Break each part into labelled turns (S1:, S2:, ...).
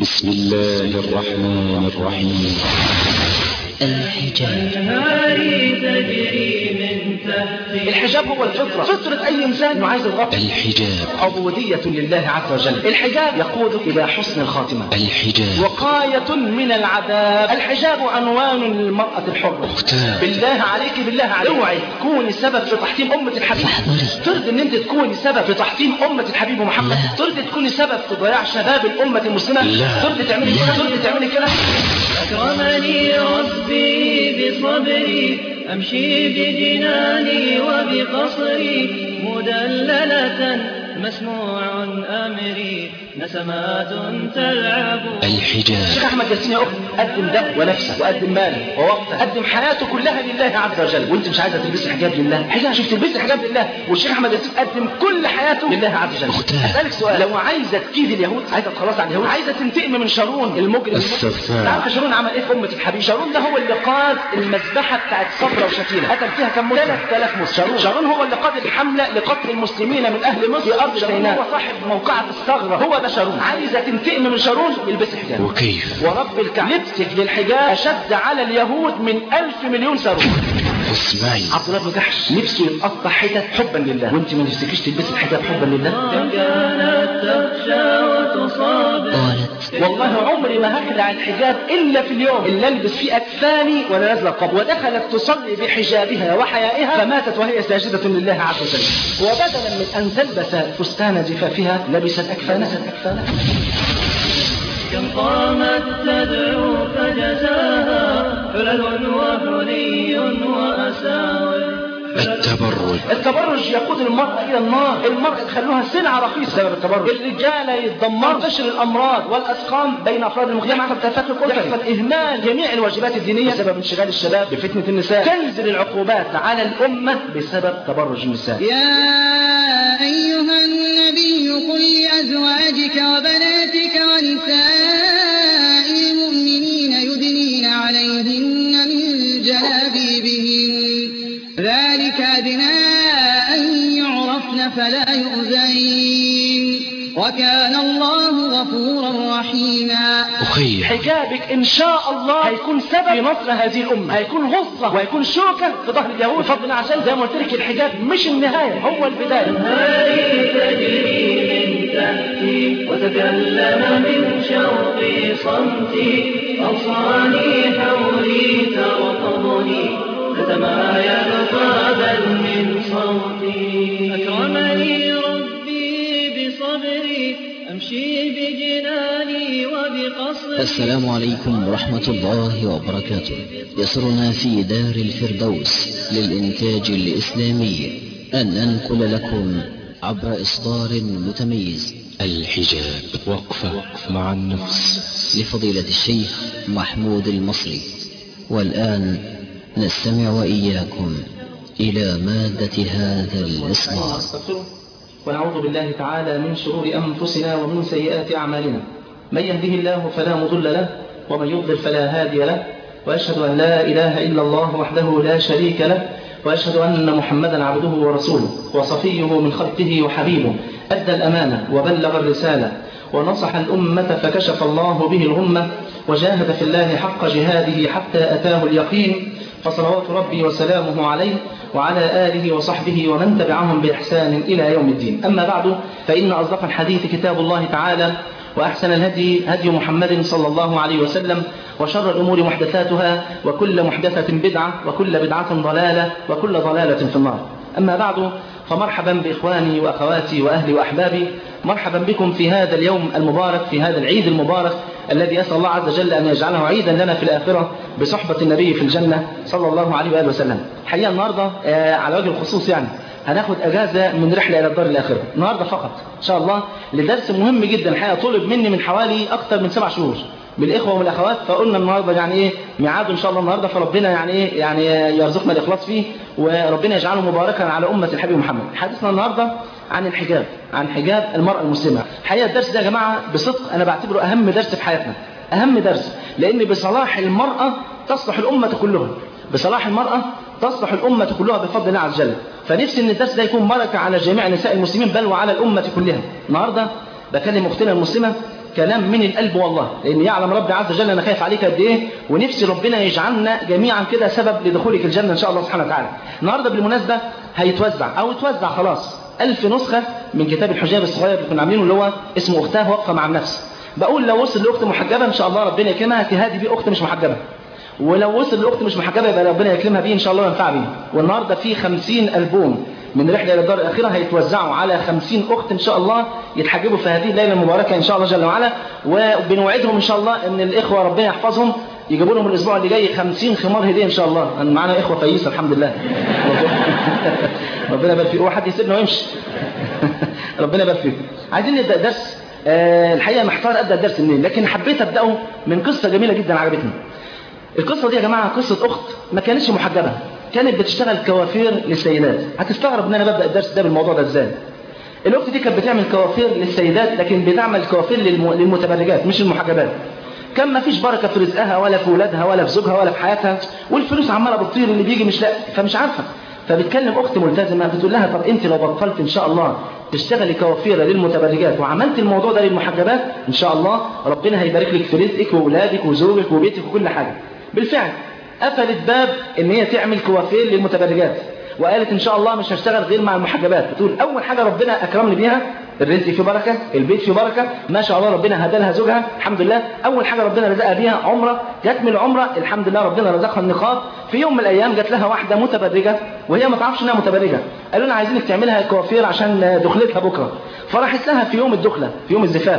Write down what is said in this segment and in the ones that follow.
S1: بسم الله الرحمن الرحيم.
S2: الحجاب هو الفطرة، فطرة أي إنسان إنه عايز الغطاء.
S1: الحجاب
S2: عبودية لله عز وجل. الحجاب يقودك إلى حسن الخاتمة.
S1: الحجاب
S2: وقاية من العذاب. الحجاب عنوان للمرأة الحرة.
S1: اختار.
S2: بالله عليك اوعي تكوني سبب في تحطيم أمة الحبيب. ترضي إن أنت تكوني سبب في تحطيم أمة الحبيب محمد؟ ترضي تكوني سبب في ضياع شباب الأمة المسلمة؟ ترضي تعملي كده؟ ترضي تعملي كده؟
S3: أكرمني ربي بصبري أمشي بجناني وبقصري مدللة مسموع أمري نسمات تلعب.
S1: الحجاب.
S2: الشيخ أحمد ياسين يا أخت قدم ده ونفسه وقدم ماله ووقته، قدم حياته كلها لله عز وجل، وأنت مش عايزة تلبسي حجاب لله؟ حجاب شوف تلبسي حجاب لله، والشيخ أحمد ياسين قدم كل حياته لله عز وجل. أسألك سؤال، لو عايزة تكيد اليهود، عايزة تخلص عن اليهود، عايزة تنتقم من شارون المجرم تعرف شارون عمل إيه في أمة الحبيب؟ شارون ده هو اللي قاد المذبحة بتاعت صفرة وشتيلة، قتل فيها كم مسلم؟ 3000 مسلم. شارون هو اللي قاد الحملة لقتل المسلمين من أهل مصر في أرض سيناء، هو صاحب موقعة الثغرة، هو ده شارون. عايزة تنتقم من شارون، يلبس حجاب.
S1: وكيف؟
S2: ورب الكعبة لبسك للحجاب أشد على اليهود من 1000 مليون صاروخ.
S1: اسمعي،
S2: عبد الله بن جحش نفسه يتقطع حتت حبا لله، وانت ما نفسكيش تلبسي الحجاب حبا لله؟
S3: كانت تخشى وتصاب.
S2: والله عمري ما هخلع الحجاب إلا في اليوم اللي ألبس فيه أكفاني وأنا نازلة القبر. ودخلت تصلي بحجابها وحيائها فماتت وهي ساجدة لله عز وجل، وبدلا من أن تلبس فستان زفافها لبست أكفانها.
S3: كم قامت تدعو فجزاها حلل وحلي وأساور.
S2: التبرج يقود المرأة إلى النار. المرأة تخلوها سلعة رخيصة بسبب التبرج. الرجال يتدمروا، تنتشر الأمراض والأسقام بين أفراد المجتمع، يحصل إهمال جميع الواجبات الدينية بسبب انشغال الشباب بفتنة النساء. تنزل العقوبات على الأمة بسبب تبرج النساء.
S4: يا أيها النبي قل لأزواجك وبناتك ونساء المؤمنين يدنين عليهن من جلابيبهن ذلك أدنى أن يعرفن فلا يؤذين وكان الله غفورا رحيما.
S2: حجابك إن شاء الله هيكون سبب في نصر هذه الأمة، هيكون غصة وهيكون شوكة في ظهر اليهود بفضل الله، عشان زي ما قلت لك الحجاب مش النهاية، هو البداية.
S3: تجري من تحتي وتكلم من شوقي صمتي أوصاني حولي ترقبني تتمايل طابا من صوتي. أكرمني ربي بصبري أمشي بجناني وبقصري.
S5: السلام عليكم ورحمة الله وبركاته. يسرنا في دار الفردوس للإنتاج الإسلامي أن ننقل لكم عبر إصدار متميز
S1: الحجاب وقفة مع النفس
S5: لفضيلة الشيخ محمود المصري. والآن نستمع وإياكم إلى مادة هذا الإصدار.
S2: ونعوذ بالله تعالى من شرور أنفسنا ومن سيئات أعمالنا. من يهده الله فلا مضل له ومن يضلل فلا هادي له، وأشهد أن لا إله إلا الله وحده لا شريك له، وأشهد أن محمدا عبده ورسوله وصفيه من خلقه وحبيبه. أدى الأمانة وبلغ الرسالة ونصح الأمة فكشف الله به الغمة، وجاهد في الله حق جهاده حتى أتاه اليقين، فصلوات ربي وسلامه عليه وعلى آله وصحبه ومن تبعهم بإحسان إلى يوم الدين. أما بعد، فإن أصدق الحديث كتاب الله تعالى، وأحسن الهدي هدي محمد صلى الله عليه وسلم، وشر الأمور محدثاتها، وكل محدثة بدعة، وكل بدعة ضلالة، وكل ضلالة في النار. أما بعد، فمرحبا بإخواني وأخواتي وأهلي وأحبابي، مرحبا بكم في هذا اليوم المبارك، في هذا العيد المبارك الذي أسأل الله عز وجل أن يجعله عيدا لنا في الآخرة بصحبة النبي في الجنة صلى الله عليه وآله وسلم. حقيقة النهاردة على وجه الخصوص يعني هناخد أجازة من رحلة إلى الدار الآخرة النهاردة فقط إن شاء الله، لدرس مهم جدا الحقيقة طلب مني من حوالي أكثر من 7 شهور بالإخوة والأخوات، فقلنا النهاردة يعني إيه ميعاده إن شاء الله النهاردة، فربنا يعني إيه يعني يرزقنا الإخلاص فيه، وربنا يجعله مباركا على أمة الحبيب محمد. حديثنا النهاردة عن الحجاب، عن حجاب المرأة المسلمة. حقيقة الدرس ده يا جماعة بصدق أنا بعتبره أهم درس في حياتنا، أهم درس، لأن بصلاح المرأة تصلح الأمة كلها، بصلاح المرأة تصلح الأمة كلها بفضل الله عز وجل. فنفسي أن الدرس ده يكون بركة على جميع نساء المسلمين بل وعلى الأمة كلها. النهاردة بكلم أختنا المسلمة كلام من القلب والله، لأن يعلم ربي عز وجل أنا خايف عليك قد إيه، ونفسي ربنا يجعلنا جميعا كده سبب لدخولك الجنة إن شاء الله سبحانه وتعالى. النهاردة بالمناسبة هيتوزع أو اتوزع خلاص 1000 نسخة من كتاب الحجاب الصغير اللي كنا عاملينه اللي هو اسمه أختها وقفة مع النفس. بقول لو وصل لأخت محجبة إن شاء الله ربنا يكرمها تهادي بيه أخت مش محجبة، ولو وصل لأخت مش محجبة يبقى ربنا يكرمها بيه إن شاء الله وينفع بيه. والنهاردة في 50 ألبوم من رحلة إلى الدار الآخرة هيتوزعوا على 50 أخت إن شاء الله يتحجبوا في هذه الليلة المباركة إن شاء الله جل وعلا. وبنوعدهم إن شاء الله إن الإخوة ربنا يحفظهم يجيبوا لهم الأسبوع اللي جاي 50 خمار هدية إن شاء الله. أنا معانا إخوة فييسة الحمد لله. ربنا يبارك فيكم. واحد يسيبنا ويمشي. ربنا يبارك فيكم. عايزين نبدأ درس. الحقيقة محتار أبدأ الدرس منين، لكن حبيت أبدأه من قصة جميلة جدا عجبتني. القصة دي يا جماعة قصة أخت ما كانتش محجبة، كانت بتشتغل كوافير للسيدات. هتستغرب ان انا ببدأ الدرس ده بالموضوع ده ازاي. الاخت دي كانت بتعمل كوافير للسيدات، لكن بتعمل كوافير للمتبرجات مش المحجبات. كان ما فيش بركة في رزقها ولا في ولادها ولا في زوجها ولا في حياتها، والفلوس عمالة بتطير اللي بيجي مش لاقي، فمش عارفة. فبتكلم اخت ملتزمة بتقول لها طب انت لو بطلت ان شاء الله تشتغلي كوافير للمتبرجات وعملت الموضوع ده للمحجبات ان شاء الله ربنا هيبارك لك في رزقك واولادك وزوجك وبيتك وكل حاجة. بالفعل قفلت باب ان هي تعمل كوافير للمتبرجات، وقالت ان شاء الله مش هشتغل غير مع المحجبات. بتقول اول حاجه ربنا اكرمني بيها الرزق فيه بركه، البيت فيه بركه، ما شاء الله ربنا هدى لها زوجها الحمد لله. اول حاجه ربنا رزقها بيها عمره، جت من العمره الحمد لله ربنا رزقها النقاب. في يوم من الايام جت لها واحده متبرجه وهي ما تعرفش انها متبرجه، قالوا لها عايزينك تعملها كوافير عشان دخلتها بكره. فراحت لها في يوم الدخله في يوم الزفاف،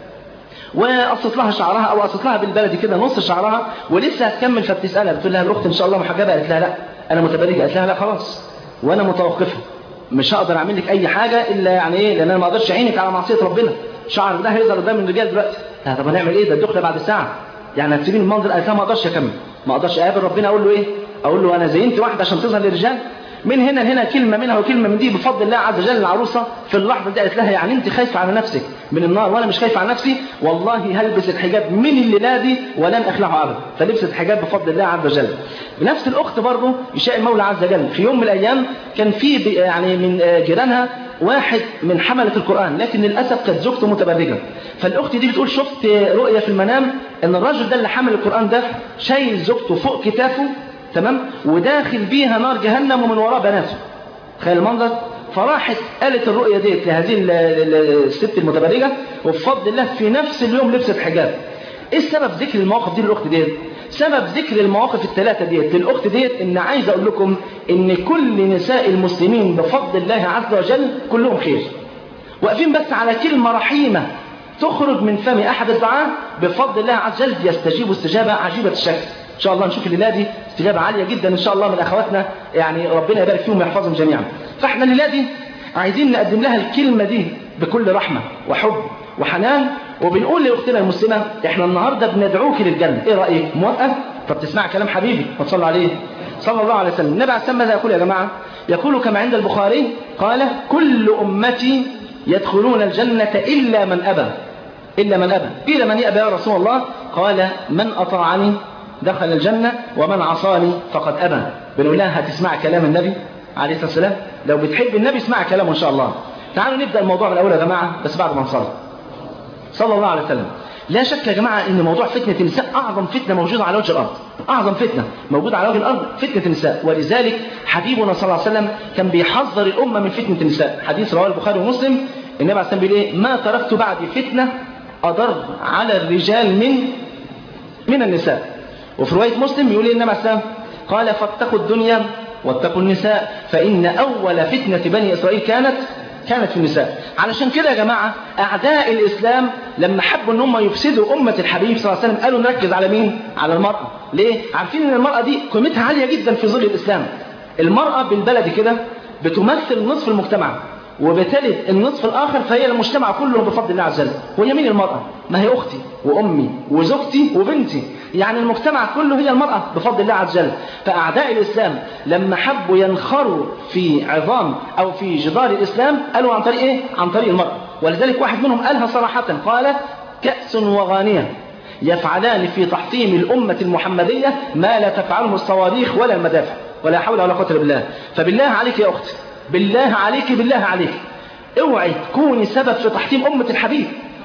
S2: وقصت لها شعرها او قصت لها بالبلدي كده نص شعرها ولسه هتكمل. فبتسالها بتقول لها الاخت ان شاء الله محجبه؟ قالت لها لا انا متبرجه. قالت لها لا خلاص وانا متوقفه مش هقدر اعمل لك اي حاجه الا يعني ايه، لان انا ما اقدرش اعينك على معصيه ربنا. شعر ده هيظهر قدام الرجال دلوقتي. طب هنعمل ايه ده الدخله بعد ساعه يعني هتسيبين المنظر؟ قالت لها ما اقدرش اكمل، ما اقدرش اقابل ربنا اقول له ايه، اقول له انا زينت واحده عشان تظهر للرجال. من هنا لهنا كلمة منها وكلمة من دي بفضل الله عز وجل. العروسة في اللحظة دي قالت لها يعني انت خايفة على نفسك من النار وانا مش خايفة على نفسي؟ والله هلبس الحجاب من الليلة دي ولن اخلعه ابدا. فلبست الحجاب بفضل الله عز وجل. بنفس الاخت برضه يشاء المولى عز وجل في يوم من الايام كان في يعني من جيرانها واحد من حملة القرآن، لكن للأسف كانت زوجته متبرجة. فالأخت دي بتقول شفت رؤية في المنام ان الرجل ده اللي حمل القرآن ده شايل زوجته فوق كتافه تمام وداخل بيها نار جهنم ومن وراء بناته. تخيل المنظر. فراحت قالت الرؤية ديت لهذه الست المتبرجة، وبفضل الله في نفس اليوم لبست حجاب. ايه السبب ذكر المواقف دي للأخت ديت؟ سبب ذكر المواقف الثلاثة ديت للأخت ديت ان عايز اقول لكم ان كل نساء المسلمين بفضل الله عز وجل كلهم خير، واقفين بس على كلمة رحيمة تخرج من فم احد الدعاة بفضل الله عز وجل يستجيب استجابة عجيبة الشكل. ان شاء الله نشوف الليله دي استجابه عاليه جدا ان شاء الله من اخواتنا، يعني ربنا يبارك فيهم ويحفظهم جميعا. فاحنا الليله دي عايزين نقدم لها الكلمه دي بكل رحمه وحب وحنان، وبنقول لاختنا المسلمه احنا النهارده بندعوك للجنه. ايه رايك؟ موافقه؟ طب تسمع كلام حبيبي فصلى عليه صلى الله عليه وسلم. النبي عليه السلام ماذا يقول يا جماعه؟ يقول كما عند البخاري قال كل امتي يدخلون الجنه الا من ابى. الا من ابى. قيل من يأبى يا رسول الله؟ قال من اطاعني دخل الجنة ومن عصاني فقد أبى. بنقول لها هتسمع كلام النبي عليه الصلاة والسلام؟ لو بتحب النبي اسمع كلامه إن شاء الله. تعالوا نبدأ الموضوع من الأول يا جماعة، بس بعد ما نصلي صلى الله عليه وسلم. لا شك يا جماعة إن موضوع فتنة النساء أعظم فتنة موجودة على وجه الأرض، أعظم فتنة موجودة على وجه الأرض فتنة النساء. ولذلك حبيبنا صلى الله عليه وسلم كان بيحذر الأمة من فتنة النساء. حديث رواه البخاري ومسلم النبي عليه الصلاة والسلام بيقول إيه؟ ما تركت بعدي فتنة أضر على الرجال من النساء. وفي رواية مسلم يقول النبي عليه السلام قال فاتقوا الدنيا واتقوا النساء فإن أول فتنة بني إسرائيل كانت في النساء. علشان كده يا جماعة أعداء الإسلام لما حبوا أن هم يفسدوا أمة الحبيب صلى الله عليه وسلم قالوا نركز على مين؟ على المرأة. ليه؟ عارفين أن المرأة دي قيمتها عالية جدا في ظل الإسلام. المرأة بالبلد كده بتمثل نصف المجتمع، وبتلد النصف الآخر فهي المجتمع كله بفضل الله عز وجل. وهي مين المرأة؟ ما هي أختي وأمي وزوجتي وبنتي، يعني المجتمع كله هي المرأة بفضل الله عز وجل. فأعداء الإسلام لما حبوا ينخروا في عظام أو في جدار الإسلام قالوا عن طريق إيه؟ عن طريق المرأة. ولذلك واحد منهم قالها صراحة قال كأس وغانية يفعلان في تحطيم الأمة المحمدية ما لا تفعله الصواريخ ولا المدافع ولا حول ولا قوة إلا بالله. فبالله عليك يا أختي، بالله عليك اوعي تكوني سبب في تحطيم أمة الحبيب.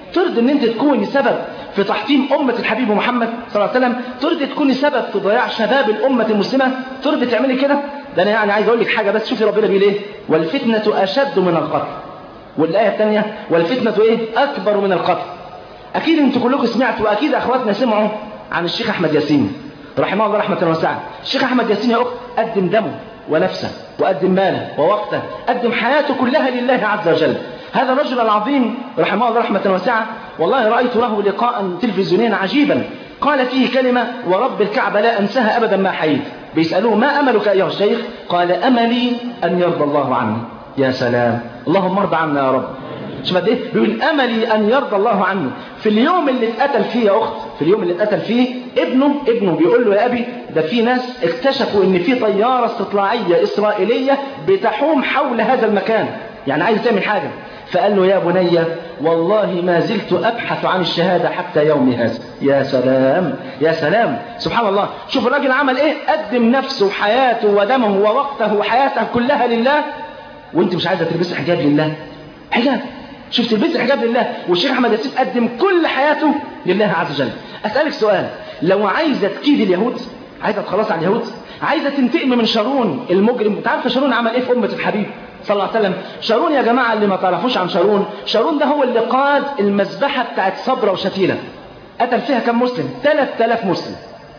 S2: ترضي ان انت تكوني سبب في تحطيم أمة الحبيب محمد صلى الله عليه وسلم؟ ترضي تكوني سبب في ضياع شباب الأمة المسلمة؟ ترضي تعملي كده؟ ده أنا يعني عايز أقول لك حاجة بس، شوفي ربنا بيقول إيه؟ والفتنة أشد من القتل. والآية الثانية والفتنة إيه؟ أكبر من القتل. أكيد أنتوا كلكم سمعتوا، وأكيد أخواتنا سمعوا عن الشيخ أحمد ياسين رحمه الله رحمة واسعة. الشيخ أحمد ياسين يا أخت قدم دمه ونفسه وقدم ماله ووقته، قدم حياته كلها لله عز وجل. هذا الرجل العظيم رحمه الله رحمة واسعة، والله رأيت له لقاء تلفزيونيا عجيبا قال فيه كلمة ورب الكعبة لا أنساها أبدا ما حييت. بيسألوه ما أملك أيها الشيخ؟ قال أملي أن يرضى الله عني. يا سلام، اللهم ارضى عنا يا رب. شوف قد ايه بيقول املي ان يرضى الله عني. في اليوم اللي اتقتل فيه يا اخت، في اليوم اللي اتقتل فيه ابنه بيقول له يا ابي ده في ناس اكتشفوا ان في طياره استطلاعيه اسرائيليه بتحوم حول هذا المكان، يعني عايز تعمل حاجه. فقال له يا بني والله ما زلت ابحث عن الشهاده حتى يومي هذا. يا سلام يا سلام، سبحان الله. شوف الراجل عمل ايه، قدم نفسه وحياته ودمه ووقته وحياته كلها لله، وانت مش عايزه تلبسي حجاب لله؟ حجاب، شوف تلبسي حجاب لله. والشيخ احمد ياسين قدم كل حياته لله عز وجل. اسالك سؤال، لو عايزه تكيد اليهود، عايزه تخلص على اليهود، عايزه تنتقم من شارون المجرم، انت عارفه شارون عمل ايه في امه الحبيب صلى الله عليه وسلم؟ شارون يا جماعه اللي ما تعرفوش عن شارون ده هو اللي قاد المذبحه بتاعت صبرا وشتيله، قتل فيها كم مسلم؟ 3000 مسلم.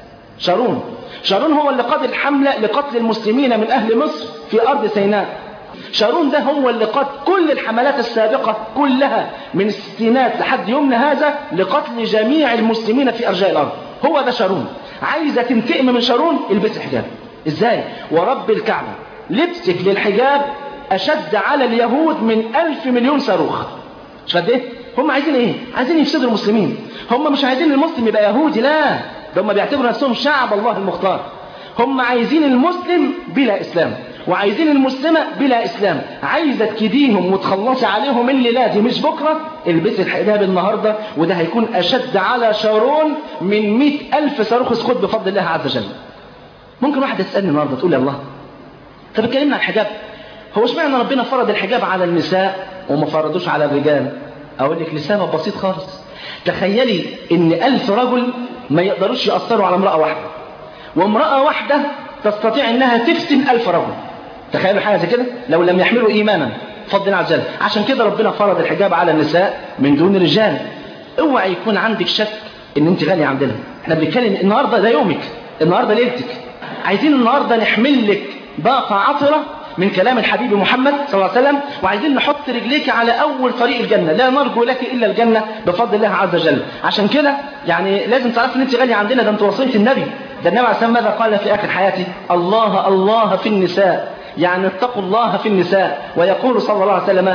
S2: شارون هو اللي قاد الحمله لقتل المسلمين من اهل مصر في ارض سيناء. شارون ده هو اللي قاد كل الحملات السابقة كلها من الستينات لحد يومنا هذا لقتل جميع المسلمين في أرجاء الأرض. هو ده شارون. عايزة تنتقم من شارون؟ البسي حجاب. ازاي؟ ورب الكعبة لبسك للحجاب أشد على اليهود من 1000 مليون صاروخ. مش قد ايه؟ هم عايزين ايه؟ عايزين يفسدوا المسلمين. هم مش عايزين المسلم يبقى يهودي، لا، ده هم بيعتبروا نفسهم شعب الله المختار. هم عايزين المسلم بلا إسلام، وعايزين المسلمة بلا إسلام. عايزة تكيديهم وتخلصي عليهم الليلة دي مش بكرة، البسي الحجاب النهاردة، وده هيكون أشد على شارون من 100,000 صاروخ اسقط بفضل الله عز وجل. ممكن واحد يسألني النهاردة تقول يا الله، طب اتكلمنا عن الحجاب، هو اشمعنى ربنا فرض الحجاب على النساء وما فرضوش على الرجال؟ أقول لك لسبب بسيط خالص. تخيلي إن 1000 رجل ما يقدروش يأثروا على امرأة واحدة، وامرأة واحدة تستطيع انها تفتن 1000 رجل. تخيلوا حاجة زي كده لو لم يحملوا ايمانا بفضل الله عز وجل. عشان كده ربنا فرض الحجاب على النساء من دون الرجال. اوعى يكون عندك شك ان انت غالية عندنا. احنا بنتكلم النهاردة ده يومك، النهاردة ليلتك. عايزين النهاردة نحمل لك باقة عطرة من كلام الحبيب محمد صلى الله عليه وسلم، وعايزين نحط رجليك على اول طريق الجنة، لا نرجو لك الا الجنة بفضل الله عز وجل. عشان كده يعني لازم تعرف ان انت غالية عندنا، ده انت وصية النبي. ده النبي عليه الصلاة والسلام ماذا قال في آخر حياته؟ الله الله في النساء، يعني اتقوا الله في النساء. ويقول صلى الله عليه وسلم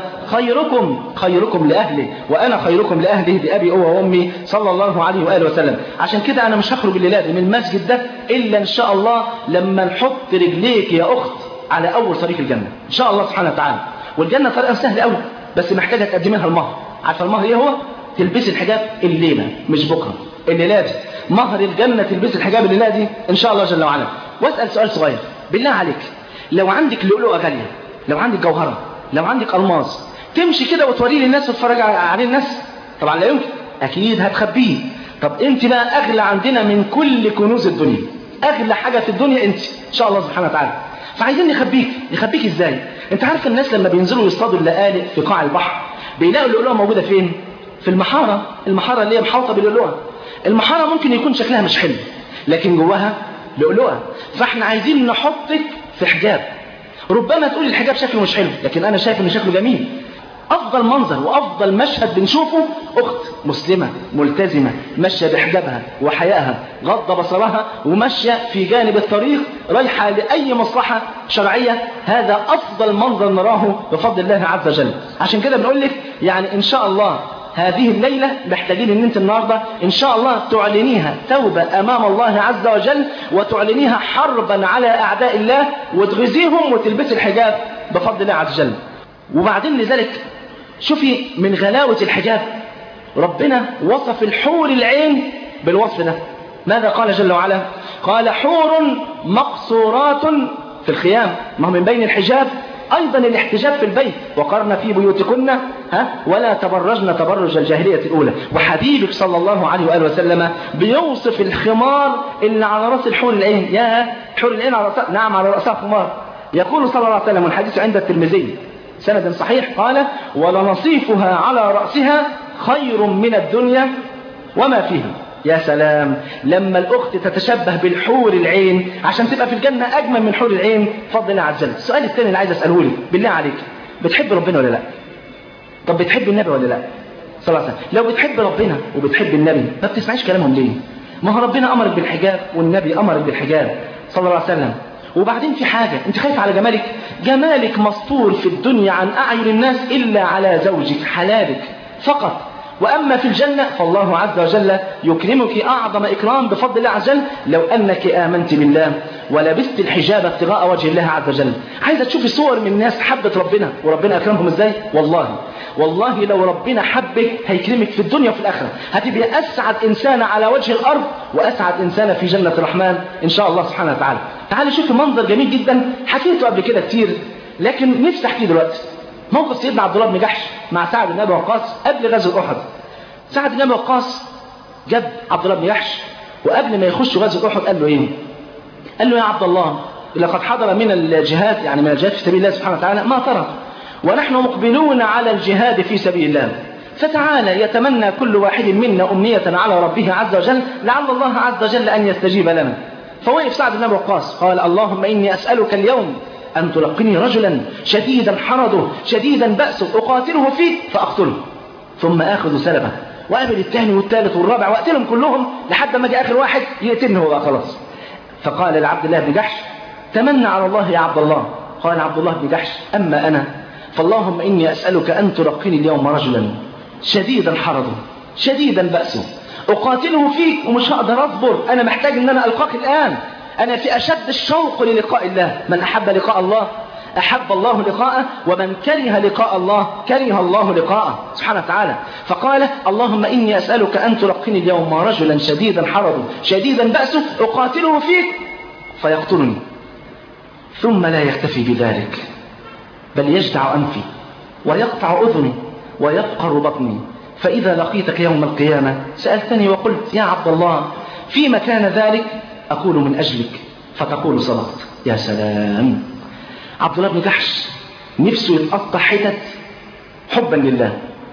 S2: خيركم لأهله وأنا خيركم لأهله بأبي هو وأمي صلى الله عليه وآله وسلم. عشان كده أنا مش هخرج الليلة دي من المسجد ده إلا إن شاء الله لما نحط رجليك يا أخت على أول طريق الجنة إن شاء الله سبحانه وتعالى. والجنة طريقة سهل قوي، بس محتاجة تقدمي لها المهر. عارفة المهر إيه هو؟ تلبسي الحجاب الليلة مش بكرة، الليلة دي مهر الجنة، تلبسي الحجاب الليلة دي إن شاء الله جل وعلا. واسأل سؤال صغير بالله عليك، لو عندك لؤلؤة غالية، لو عندك جوهرة، لو عندك ألماظ، تمشي كده وتوريه للناس وتتفرج عليه الناس؟ طبعا لا يمكن، أكيد هتخبيه. طب أنت بقى أغلى عندنا من كل كنوز الدنيا، أغلى حاجة في الدنيا أنت إن شاء الله سبحانه وتعالى. فعايزين نخبيك إزاي؟ أنت عارف الناس لما بينزلوا يصطادوا اللآلئ في قاع البحر بيلاقوا اللؤلؤة موجودة فين؟ في المحارة اللي هي محاوطة باللؤلؤة. المحارة ممكن يكون شكلها مش حلو لكن جواها لؤلؤة. فاحنا عايزين نحطك في حجاب. ربما تقول الحجاب شكله مش حلو، لكن انا شايف ان شكله جميل. افضل منظر وافضل مشهد بنشوفه اخت مسلمة ملتزمة ماشية بحجابها وحيائها، غض بصرها وماشية في جانب الطريق رايحة لأي مصلحة شرعية. هذا افضل منظر نراه بفضل الله عز وجل. عشان كده بنقول لك يعني ان شاء الله هذه الليلة محتاجين ان انت النهاردة ان شاء الله تعلنيها توبة امام الله عز وجل، وتعلنيها حربا على اعداء الله، وتغزيهم وتلبس الحجاب بفضل الله عز وجل. وبعدين لذلك شوفي من غلاوة الحجاب ربنا وصف الحور العين بالوصف ده. ماذا قال جل وعلا؟ قال حور مقصورات في الخيام. ما هو من بين الحجاب أيضا الاحتجاب في البيت، وقرن في بيوتكن ولا تبرجن تبرج الجاهلية الأولى. وحبيبك صلى الله عليه وآله وسلم بيوصف الخمار اللي على رأس الحور العين. يا حور العين على رأسها، نعم على رأسها خمار. يقول صلى الله عليه وسلم والحديث عند الترمذي سند صحيح قال ولنصيفها على رأسها خير من الدنيا وما فيها. يا سلام لما الأخت تتشبه بالحور العين عشان تبقى في الجنة أجمل من حور العين فضل الله عز وجل. السؤال الثاني اللي عايز أسأله لك بالله عليك، بتحب ربنا ولا لا؟ طب بتحب النبي ولا لا؟ صلى الله عليه وسلم. لو بتحب ربنا وبتحب النبي ما بتسمعيش كلامهم ليه؟ ما هو ربنا أمرك بالحجاب والنبي أمرك بالحجاب صلى الله عليه وسلم. وبعدين في حاجة انت خايف على جمالك، جمالك مستور في الدنيا عن أعين الناس إلا على زوجك حلالك فقط. وأما في الجنة فالله عز وجل يكرمك أعظم إكرام بفضل الله عز وجل لو أنك آمنت بالله ولبست الحجاب ابتغاء وجه الله عز وجل. عايزة تشوفي صور من الناس حبت ربنا وربنا أكرمهم إزاي؟ والله لو ربنا حبك هيكرمك في الدنيا وفي الآخرة، هتبقى أسعد إنسان على وجه الأرض وأسعد إنسان في جنة الرحمن إن شاء الله سبحانه وتعالى. تعالي شوفي منظر جميل جدا حكيته قبل كده كتير لكن نفسي أحكيه دلوقتي. موقف سيدنا عبد الله بن جحش مع سعد بن أبي وقاص قبل غزوة أحد. سعد بن أبي وقاص جاب عبد الله بن جحش وقبل ما يخش غزوة أحد قال له إيه؟ قال له يا عبد الله لقد حضر من الجهاد يعني من الجهاد في سبيل الله سبحانه وتعالى ما ترى ونحن مقبلون على الجهاد في سبيل الله، فتعالى يتمنى كل واحد منا أمنية على ربه عز وجل لعل الله عز وجل أن يستجيب لنا. فوقف سعد بن أبي وقاص قال اللهم إني أسألك اليوم أن تلقني رجلا شديدا حرضه شديدا بأسه أقاتله فيك فأقتله ثم آخذ سلبه وقابل الثاني والثالث والرابع وأقتلهم كلهم لحد ما جاء آخر واحد يقتلني هو بقى خلاص. فقال لعبد الله بن جحش تمنى على الله يا عبد الله. قال عبد الله بن جحش أما أنا فاللهم إني أسألك أن تلقني اليوم رجلا شديدا حرضه شديدا بأسه أقاتله فيك ومش هقدر أصبر، أنا محتاج أن أنا ألقاك الآن، أنا في أشد الشوق للقاء الله. من أحب لقاء الله أحب الله لقاءه ومن كره لقاء الله كره الله لقاءه سبحانه وتعالى. فقال اللهم إني أسألك أن تلقني اليوم رجلا شديدا حرضه شديدا بأسه أقاتله فيك فيقتلني ثم لا يكتفي بذلك بل يجدع أنفي ويقطع أذني ويبقر بطني، فإذا لقيتك يوم القيامة سألتني وقلت يا عبد الله فيما كان ذلك؟ أقول من أجلك فتقول صدقت. يا سلام. عبد الله بن جحش نفسه يتقطع حتت حبا لله،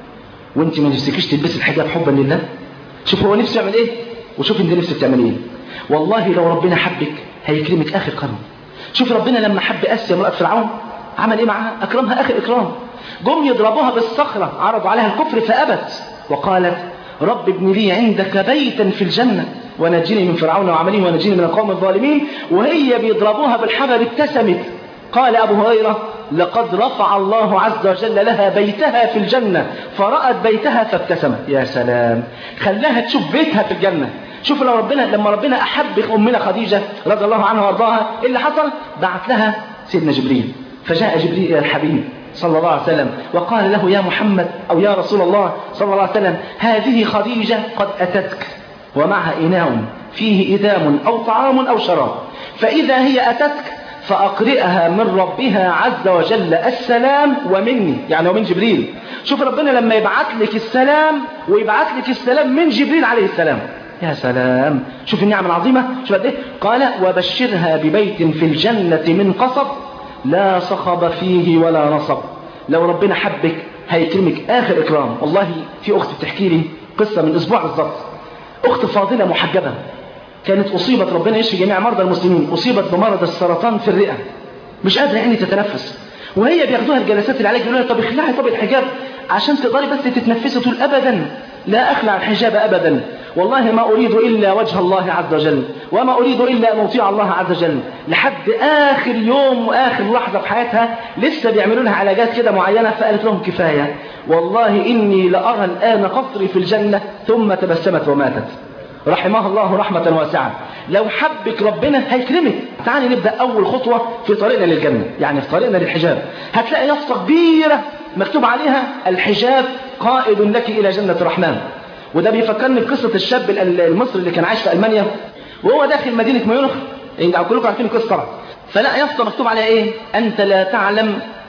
S2: وانت ما نفسكيش تلبسي الحجاب حبا لله. شوف هو نفسه يعمل ايه وشوف انت نفسك تعمل ايه. والله لو ربنا حبك هيكرمك آخر كرم. شوف ربنا لما حب آسيا امرأة فرعون عمل ايه معها؟ أكرمها آخر إكرام. جم يضربوها بالصخرة عرضوا عليها الكفر فأبت وقالت رب ابن لي عندك بيتا في الجنة ونجني من فرعون وعمله ونجني من القوم الظالمين. وهي بيضربوها بالحجر ابتسمت. قال أبو هريرة لقد رفع الله عز وجل لها بيتها في الجنة فرأت بيتها فابتسمت. يا سلام، خلاها تشوف بيتها في الجنة. شوف لما ربنا أحب أمنا خديجة رضي الله عنها وارضاها إيه اللي حصل؟ بعت لها سيدنا جبريل، فجاء جبريل إلى الحبيب صلى الله عليه وسلم وقال له يا محمد أو يا رسول الله صلى الله عليه وسلم هذه خديجة قد أتتك ومعها إناء فيه إدام أو طعام أو شراب، فإذا هي أتتك فأقرئها من ربها عز وجل السلام ومني، يعني ومن جبريل. شوف ربنا لما يبعت لك السلام ويبعت لك السلام من جبريل عليه السلام. يا سلام، شوف النعمة العظيمة. شوف قد ايه. قال وبشرها ببيت في الجنة من قصب لا صخب فيه ولا نصب. لو ربنا حبك هيكرمك آخر إكرام. والله في أخت بتحكي لي قصة من أسبوع بالضبط، أخت فاضلة محجبة كانت أصيبت، ربنا يشفي جميع مرضى المسلمين، أصيبت بمرض السرطان في الرئة، مش قادرة يعني تتنفس، وهي بياخدوها الجلسات العلاج يقولوا لها طب اخلعي طب الحجاب عشان تقدري بس تتنفسي. تقول أبدا لا أخلع الحجاب أبدا، والله ما أريد إلا وجه الله عز وجل وما أريد إلا أن أطيع الله عز وجل. لحد آخر يوم وآخر لحظة في حياتها لسه بيعملوا لها علاجات كده معينة، فقالت لهم كفاية والله إني لأرى الآن قصري في الجنة، ثم تبسمت وماتت رحمها الله رحمة واسعة. لو حبك ربنا هيكرمك. تعالي نبدأ أول خطوة في طريقنا للجنة، يعني في طريقنا للحجاب. هتلاقي يافطة كبيرة مكتوب عليها الحجاب قائد لك إلى جنة الرحمن. وده بيفكرني بقصة الشاب المصري اللي كان عايش في ألمانيا وهو داخل مدينة ميونخ، كلكم عارفين القصة طبعا. فلا يافطة مكتوب عليها إيه؟ أنت لا تعلم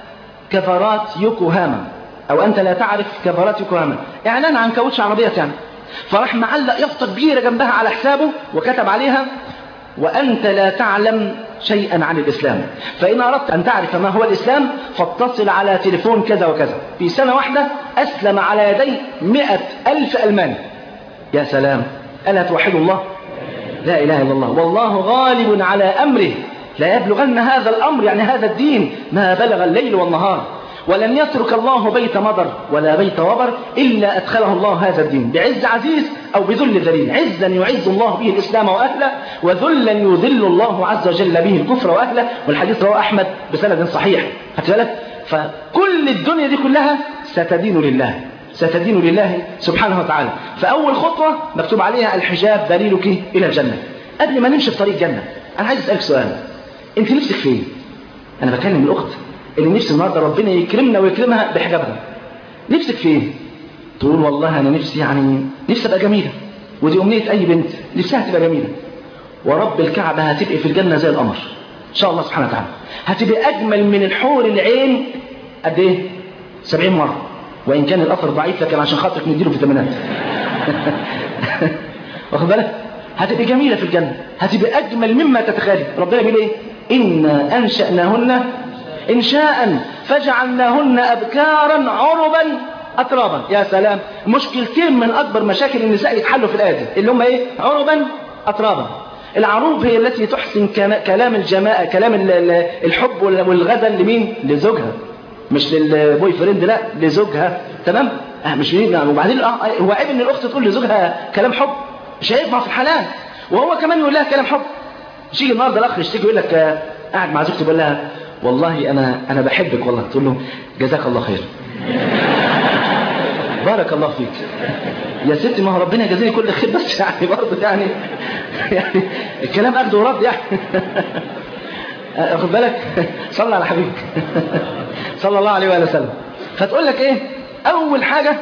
S2: كفرات يوكوهاما، أو أنت لا تعرف كفرات يوكوهاما، إعلان عن كاوتش عربيات يعني. فراح معلق يافطة كبيرة جنبها على حسابه وكتب عليها: وأنت لا تعلم شيئا عن الإسلام، فإن أردت أن تعرف ما هو الإسلام فاتصل على تليفون كذا وكذا. في سنة واحدة أسلم على يدي 100,000 ألماني. يا سلام، ألا توحد الله؟ لا إله إلا الله. والله غالب على أمره، لا يبلغن هذا الأمر يعني هذا الدين ما بلغ الليل والنهار. ولن يترك الله بيت مضر ولا بيت وبر إلا أدخله الله هذا الدين بعز عزيز أو بذل ذليل. عزا يعز الله به الإسلام وأهله، وذلا يذل الله عز وجل به الكفر وأهله. والحديث رواه أحمد بسند صحيح. هتبالك؟ فكل الدنيا دي كلها ستدين لله، ستدين لله سبحانه وتعالى. فأول خطوة مكتوب عليها: الحجاب دليلك إلى الجنة. قبل ما نمشي في طريق الجنة، أنا عايز أسألك سؤال: أنت نفسك فين؟ أنا بكلم الأخت اللي نفسي النهارده ربنا يكرمنا ويكرمها بحجابها. نفسك فين؟ تقول: والله أنا نفسي نفسي أبقى جميلة، ودي أمنية أي بنت نفسها تبقى جميلة. ورب الكعبة هتبقى في الجنة زي القمر إن شاء الله سبحانه وتعالى. هتبقى أجمل من الحور العين قد إيه؟ 70 مرة. وإن كان الأثر ضعيف لكن عشان خاطرك نديله فيتامينات. واخد بالك؟ هتبقى جميلة في الجنة، هتبقى أجمل مما تتخيل. ربنا بيقول إيه؟ إنا أنشأناهن إنشاء فجعلناهن أبكارا عربا أترابا. يا سلام، مشكلتين من أكبر مشاكل النساء يتحلوا في الآية دي، اللي هم إيه؟ عربا أترابا. العروب هي التي تحسن كلام الجماعة، كلام الحب والغزل لمين؟ لزوجها، مش للبوي فريند، لا لزوجها. تمام؟ مش مين. وبعدين هو عيب ان الاخت تقول لزوجها كلام حب؟ مش هينفع في الحلال. وهو كمان يقول لها كلام حب. يجي النهارده الاخ يشتكي يقول لك قاعد مع زوجته يقول لها: والله انا بحبك والله. تقول له: جزاك الله خير. بارك الله فيك. يا ستي ما هو ربنا يجازيني كل خير، بس يعني برضه يعني الكلام اخده ورد يعني. واخد بالك؟ صلى على حبيبك صلى الله عليه وآله وسلم. فتقول لك ايه؟ اول حاجه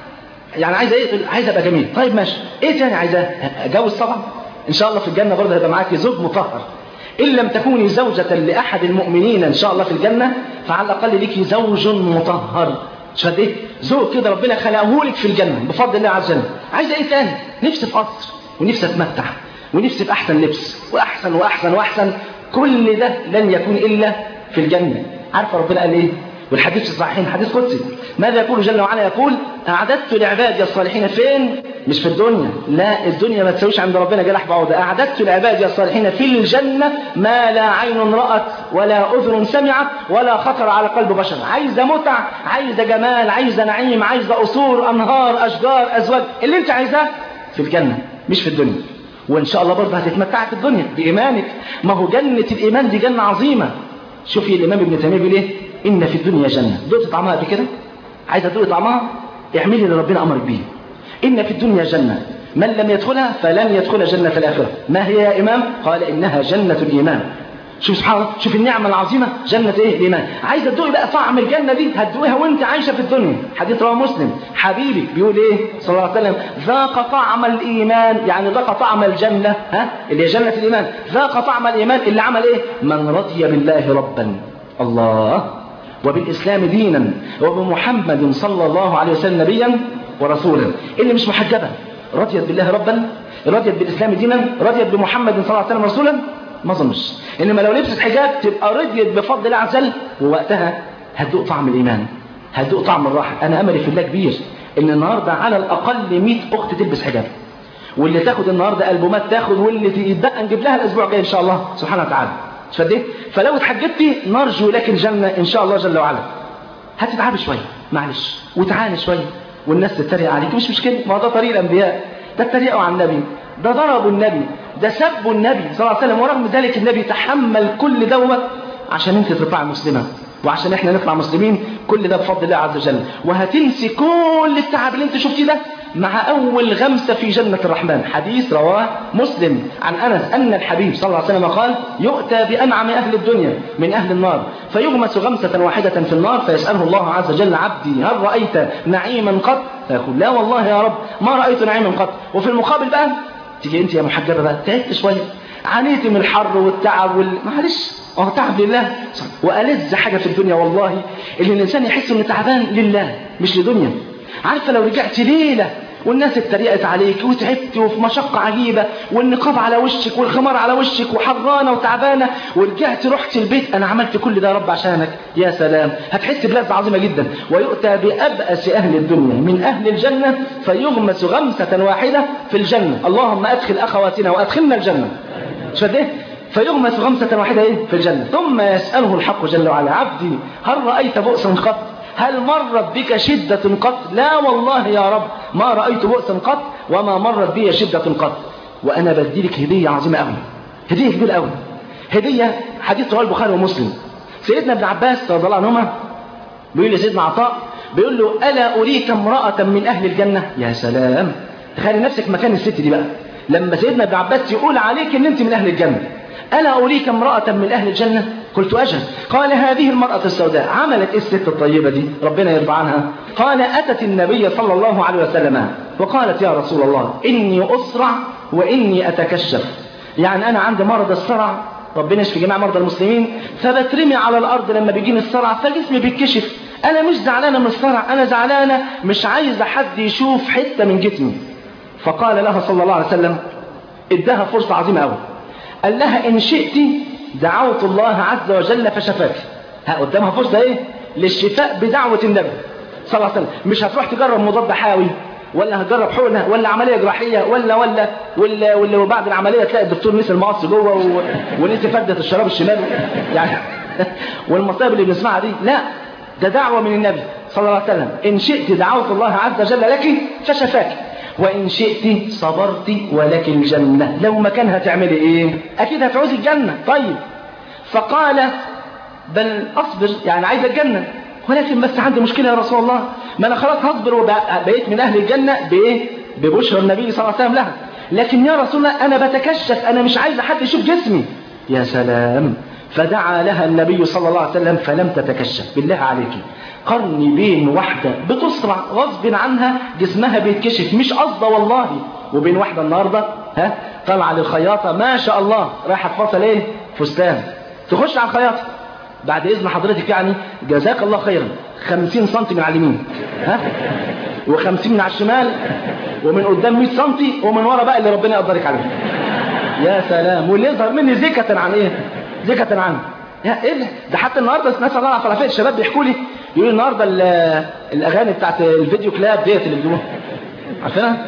S2: يعني عايزه ايه؟ عايزه ابقى جميل. طيب ماشي، ايه تاني عايزاه؟ اتجوز طبعا ان شاء الله. في الجنه برضه هيبقى معاكي زوج مطهر. ان لم تكوني زوجة لاحد المؤمنين ان شاء الله في الجنه، فعلى الاقل ليكي زوج مطهر. شو قد ايه؟ زوج كده ربنا خلقه لك في الجنه بفضل الله عز وجل. عايزه ايه تاني؟ نفسي في قصر، ونفسي اتمتع، ونفسي في احسن لبس، واحسن واحسن واحسن. كل ده لن يكون الا في الجنه. عارفه ربنا قال ايه؟ والحديث الصحيحين حديث قدسي، ماذا يقول جل وعلا؟ يقول: أعددت لعبادي الصالحين فين؟ مش في الدنيا، لا الدنيا ما تسويش عند ربنا جناح بعوضة. أعددت لعبادي الصالحين في الجنة ما لا عين رأت ولا أذن سمعت ولا خطر على قلب بشر. عايزة متع، عايزة جمال، عايزة نعيم، عايزة قصور، أنهار، أشجار، أزواج، اللي أنت عايزاه في الجنة مش في الدنيا. وإن شاء الله برضه هتتمتع في الدنيا بإيمانك. ما هو جنة الإيمان دي جنة عظيمة. شوفي الإمام ابن تيمية بيقول إيه؟ إن في الدنيا جنة. دقت طعمها قبل كده؟ عايزة تدوقي طعمها؟ اعملي اللي ربنا أمرك بيه. إن في الدنيا جنة من لم يدخلها فلن يدخل جنة الآخرة. ما هي يا إمام؟ قال: إنها جنة الإيمان. شوف سبحان الله، شوف النعمة العظيمة، جنة إيه؟ الإيمان. عايزة تدوقي بقى طعم الجنة دي، هتدوقيها وأنت عايشة في الدنيا. حديث رواه مسلم، حبيبك بيقول إيه صلى الله عليه وسلم: ذاق طعم الإيمان، يعني ذاق طعم الجنة، اللي هي جنة الإيمان. ذاق طعم الإيمان اللي عمل إيه؟ من رضي بالله ربا، الله، وبالإسلام دينا، وبمحمد صلى الله عليه وسلم نبيا ورسولا. اللي مش محجبة رضيت بالله ربا، رضيت بالإسلام دينا، رضيت بمحمد صلى الله عليه وسلم رسولا، ما ظنش. إنما لو لبست حجاب تبقى رضيت بفضل الله عز وجل، ووقتها هتدوق طعم الإيمان، هتدوق طعم الراحة. أنا أملي في الله كبير إن النهاردة على الأقل 100 أخت تلبس حجاب، واللي تاخد النهاردة ألبومات تاخد، واللي يتبقى نجيب لها الأسبوع الجاي إن شاء الله سبحانه وتعالى. فدي فلو اتحجبتي نرجو لك الجنة إن شاء الله جل وعلا. هتتعبي شوية معلش، وتعاني شوية، والناس تتريق عليك، مش مشكلة. ما ده طريق الأنبياء، ده اتريقوا على النبي، ده ضربوا النبي، ده سبوا النبي صلى الله عليه وسلم، ورغم ذلك النبي تحمل كل دوت عشان انت تطلع مسلمة، وعشان احنا نطلع مسلمين. كل ده بفضل الله عز وجل. وهتنسي كل التعب اللي انت شفتيه ده مع أول غمسة في جنة الرحمن. حديث رواه مسلم عن أنس أن الحبيب صلى الله عليه وسلم قال: يؤتى بأنعم أهل الدنيا من أهل النار فيغمس غمسة واحدة في النار فيسأله الله عز وجل: عبدي هل رأيت نعيما قط؟ فيقول: لا والله يا رب ما رأيت نعيما قط. وفي المقابل بقى تيجي أنت يا محجبة بقى تعبت شوية، عانيت من الحر والتعب معلش هو تعب لله. وألذ حاجة في الدنيا والله اللي الإنسان يحس إنه تعبان لله مش لدنيا. عارفة لو رجعت ليلة والناس اتريقت عليك وتعبت وفي مشقة عجيبة والنقاب على وشك والخمار على وشك وحرانة وتعبانة ورجعت رحت البيت أنا عملت كل ده يا رب عشانك، يا سلام، هتحس بلذة عظيمة جدا. ويؤتى بأبأس أهل الدنيا من أهل الجنة فيغمس غمسة واحدة في الجنة. اللهم أدخل أخواتنا وأدخلنا الجنة. شو ده؟ فيغمس غمسة واحدة في الجنة. ثم يسأله الحق جل وعلا عبدي هل رأيت بؤسا قط؟ هل مرت بك شدة قط؟ لا والله يا رب ما رأيت بؤسا قط وما مرت بي شدة قط. وأنا بديلك هدية عظيمة أوي، هدية كبيرة أوي، هدية حديث رواه البخاري ومسلم. سيدنا ابن عباس رضي الله عنهما بيقول لسيدنا عطاء بيقول له ألا أريك امرأة من أهل الجنة؟ يا سلام، تخيل نفسك مكان الست دي بقى لما سيدنا ابن عباس يقول عليك ان انت من أهل الجنة. ألا أريك امرأة من أهل الجنة؟ قلت أجل. قال هذه المرأة السوداء عملت الست الطيبة دي ربنا يرضى عنها. قال أتت النبي صلى الله عليه وسلم وقالت يا رسول الله إني أسرع وإني أتكشف، يعني أنا عندي مرض الصرع ربنا يشفي جميع مرضى المسلمين، فبترمي على الأرض لما بيجيني الصرع فجسمي بيتكشف. أنا مش زعلانة من الصرع، أنا زعلانة مش عايزة حد يشوف حتة من جسمي. فقال لها صلى الله عليه وسلم ادها فرصة عظيمة أوي، قال لها إن شئت دعوت الله عز وجل فشفاك. قدامها فرصة للشفاء بدعوة النبي صلى الله عليه وسلم. مش هتروح تجرب مضاد حيوي ولا هتجرب حقنة ولا عملية جراحية ولا وبعد العملية تلاقي الدكتور نسي المقص جوه ونسي فردة الشراب الشمال يعني والمصايب اللي بنسمعها دي. لا، ده دعوة من النبي صلى الله عليه وسلم. إن شئت دعوت الله عز وجل لك فشفاك وإن شئت صبرت ولك الجنة. لو مكانها تعملي إيه؟ أكيد هتعوزي الجنة. طيب فقال بل أصبر، يعني عايز الجنة ولكن بس عندي مشكلة يا رسول الله، ما أنا خلاص هصبر وبقيت من أهل الجنة بإيه؟ ببشرى النبي صلى الله عليه وسلم لها، لكن يا رسول الله أنا بتكشف، أنا مش عايز حد يشوف جسمي. يا سلام. فدعا لها النبي صلى الله عليه وسلم فلم تتكشف. بالله عليك قرني بين واحدة بتصرع غصب عنها جسمها بيتكشف مش قصده والله، وبين واحدة النهاردة طلع للخياطة ما شاء الله رايحة تفصل فستان، تخش على الخياطة بعد إذن حضرتك يعني جزاك الله خيرا 50 سنتي من على اليمين و50 من على الشمال ومن قدام 100 سنتي ومن ورا بقى اللي ربنا يقدرك عليه. يا سلام. واللي يظهر مني زكة عن زكة عنه. ده حتى النهارده ناس الله على فلافل الشباب بيحكوا لي يقولوا النهارده الاغاني بتاعت الفيديو كلاب ديت اللي بيجيبوها عارفينها؟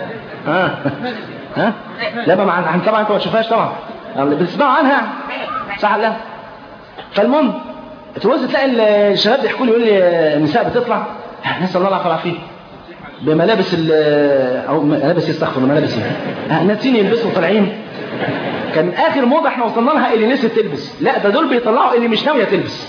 S2: لا ما طبعا انت ما تشوفهاش طبعا بتسمعوا عنها صح ولا لا؟ فالمهم تبص تلاقي الشباب بيحكوا لي يقول لي النساء بتطلع نسال الله العافيه بملابس او ملابس يستغفر ملابس ناسين يلبسوا طالعين. كان اخر موضه احنا وصلنا لها اللي نسيت تلبس، لا ده دول بيطلعوا اللي مش ناويه تلبس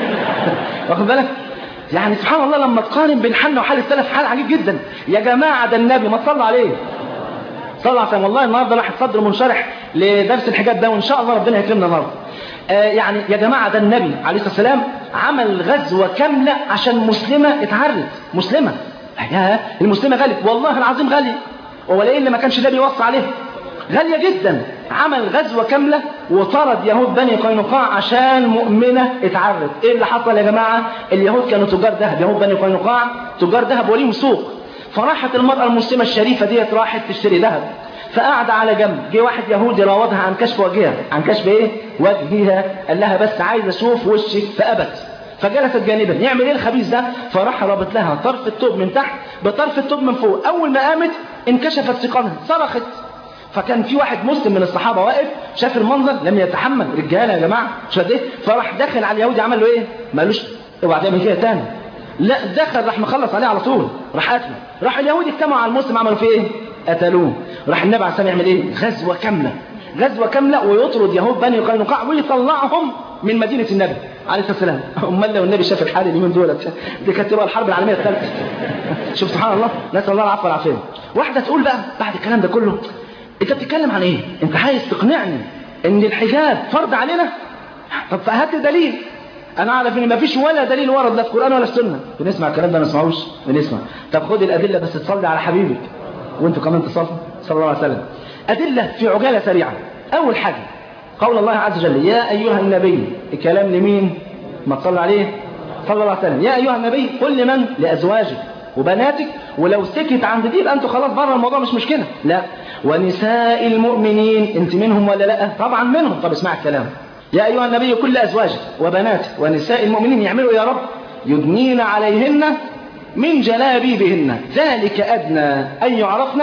S2: واخد بالك؟ يعني سبحان الله لما تقارن بين حالنا وحال السلف حال عجيب جدا. يا جماعه ده النبي ما تصلوا عليه صلى الله عليه وسلم. والله النهارده راح صدر منشرح لدرس الحجاب ده وان شاء الله ربنا يكرمنا النهارده. يعني يا جماعه ده النبي عليه الصلاه والسلام عمل غزوه كامله عشان مسلمه اتعرت. مسلمه المسلمه غاليه والله العظيم غاليه، ولئن ما كانش النبي يوصي عليه غالية جدا. عمل غزوة كاملة وطرد يهود بني قينقاع عشان مؤمنة اتعرت. ايه اللي حصل يا جماعة؟ اليهود كانوا تجار ذهب، يهود بني قينقاع تجار ذهب وليهم سوق. فراحت المرأة المسلمة الشريفة ديت راحت تشتري ذهب، فقعد على جنب جه واحد يهودي راودها عن كشف وجهها، عن كشف وجهها، قال لها بس عايز اشوف وشك، فأبت. فجلست جانبا. يعمل ايه الخبيث ده؟ فراح رابط لها طرف الثوب من تحت بطرف الثوب من فوق. اول ما قامت انكشفت ساقانها صرخت. فكان في واحد مسلم من الصحابه واقف شاف المنظر لم يتحمل، رجاله يا جماعه شو ده، فراح داخل على اليهودي عمل له ايه؟ ما قالوش اوعى تعمل كده تاني، لا دخل راح مخلص عليه على طول، راح قتله. راح اليهودي اجتمعوا على المسلم عملوا فيه ايه؟ قتلوه. راح النبي عليه الصلاه والسلام يعمل ايه؟ غزوه كامله ويطرد يهود بني قينقاع ويطلعهم من مدينه النبي عليه الصلاه والسلام. امال لو النبي شاف الحال اليومين دولت دي كانت تبقى الحرب العالميه الثالثه. شوف سبحان الله، نسال الله العفو والعافيه. واحده تقول بقى بعد الكلام ده كله انت بتتكلم عن ايه؟ انت عايز تقنعني ان الحجاب فرض علينا؟ طب فهات دليل. انا اعرف ان مفيش ولا دليل ورد لا في القران ولا في السنه. بنسمع الكلام ده ما نسمعوش؟ بنسمع. طب خد الادله بس تصلي على حبيبك وانتوا كمان تصلوا صلى الله عليه وسلم. ادله في عجاله سريعه. اول حاجه قول الله عز وجل يا أيها النبي، الكلام لمين؟ ما تصلى عليه صلى الله عليه وسلم. يا أيها النبي قل لمن؟ لأزواجك وبناتك، ولو سكت عند دي يبقى أنتوا خلاص بره الموضوع مش مشكلة. لا، ونساء المؤمنين، أنت منهم ولا لا؟ طبعا منهم. طب اسمع الكلام، يا أيها النبي قل لأزواجك وبناتك ونساء المؤمنين يعملوا يا رب يدنين عليهن من جلابيبهن ذلك أدنى أن يعرفن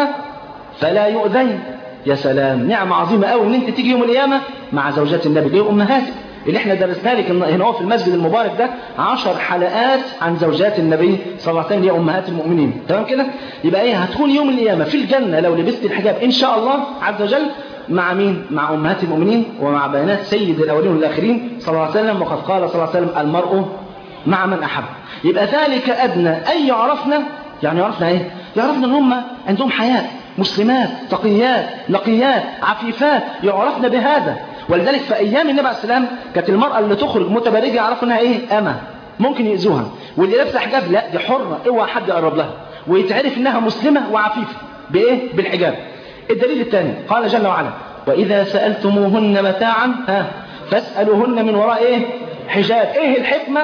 S2: فلا يؤذين. يا سلام، نعمة عظيمة قوي ان انت تيجي يوم القيامة مع زوجات النبي اللي هي امهاتك، اللي احنا درسنا لك هنا في المسجد المبارك ده 10 حلقات عن زوجات النبي صلى الله عليه وسلم اللي هي امهات المؤمنين. تمام كده؟ يبقى ايه، هتكون يوم القيامة في الجنة لو لبست الحجاب ان شاء الله عز وجل مع مين؟ مع امهات المؤمنين ومع بنات سيد الاولين والاخرين صلى الله عليه وسلم. وقد قال صلى الله عليه وسلم المرء مع من احب. يبقى ذلك ادنى ان يعرفنا، يعني يعرفنا ايه؟ يعرفنا ان هم عندهم حياء، مسلمات تقيات نقيات عفيفات، يعرفن بهذا. ولذلك في ايام النبي عليه السلام كانت المرأة اللي تخرج متبرجة يعرفوا انها ايه؟ أمة، ممكن يأذوها. واللي لابسه حجاب لا، دي حرة، اوعى حد يقرب لها، ويتعرف انها مسلمة وعفيفة بايه؟ بالحجاب. الدليل الثاني قال جل وعلا واذا سألتموهن متاعا فاسألوهن من وراء ايه؟ حجاب. ايه الحكمة؟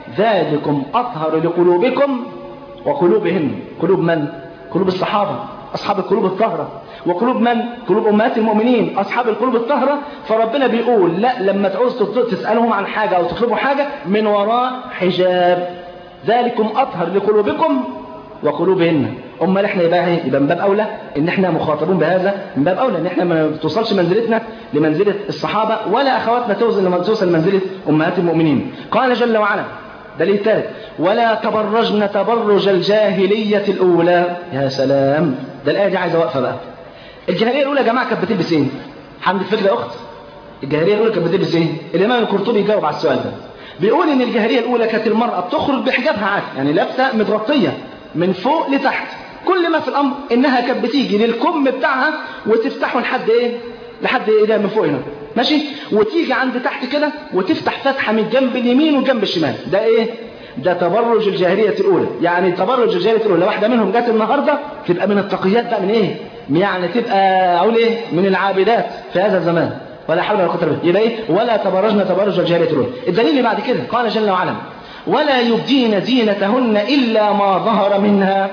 S2: ذلكم اطهر لقلوبكم وقلوبهن. قلوب من؟ قلوب الصحابة أصحاب القلوب الطاهرة. وقلوب من؟ قلوب أمهات المؤمنين أصحاب القلوب الطاهرة. فربنا بيقول لا، لما تعوز تسألهم عن حاجة أو تطلبوا حاجة من وراء حجاب. ذلكم أطهر لقلوبكم وقلوبهن. أمال إحنا يبقى إيه؟ يبقى من باب أولى إن إحنا مخاطبون بهذا، من باب أولى إن إحنا ما توصلش منزلتنا لمنزلة الصحابة ولا أخواتنا توصل لمنزلة أمهات المؤمنين. قال جل وعلا دليل ثالث ولا تبرجن تبرج الجاهلية الأولى. يا سلام، ده الآية دي عايزة وقفة بقى. الجاهلية الأولى يا جماعة كانت بتلبس إيه؟ عندك فكرة يا أخت؟ الجاهلية الأولى كانت بتلبس إيه؟ الإمام القرطبي يجاوب على السؤال ده، بيقول إن الجاهلية الأولى كانت المرأة بتخرج بحجابها عادي، يعني لابسة متغطية من فوق لتحت، كل ما في الأمر إنها كانت بتيجي للكم بتاعها وتفتحه لحد إيه؟ لحد إيه من فوق هنا، ماشي؟ وتيجي عند تحت كده وتفتح فتحة من جنب اليمين وجنب الشمال. ده إيه؟ ده تبرج الجاهلية الأولى. يعني تبرج الجاهلية الأولى واحدة منهم جات النهاردة تبقى من التقيات بقى، من إيه؟ يعني تبقى أقول إيه؟ من العابدات في هذا الزمان. ولا حول ولا قوة إلا بالله. يبقى إيه؟ ولا تبرجن تبرج الجاهلية الأولى. الدليل اللي بعد كده قال جل وعلا ولا يبدين زينتهن إلا ما ظهر منها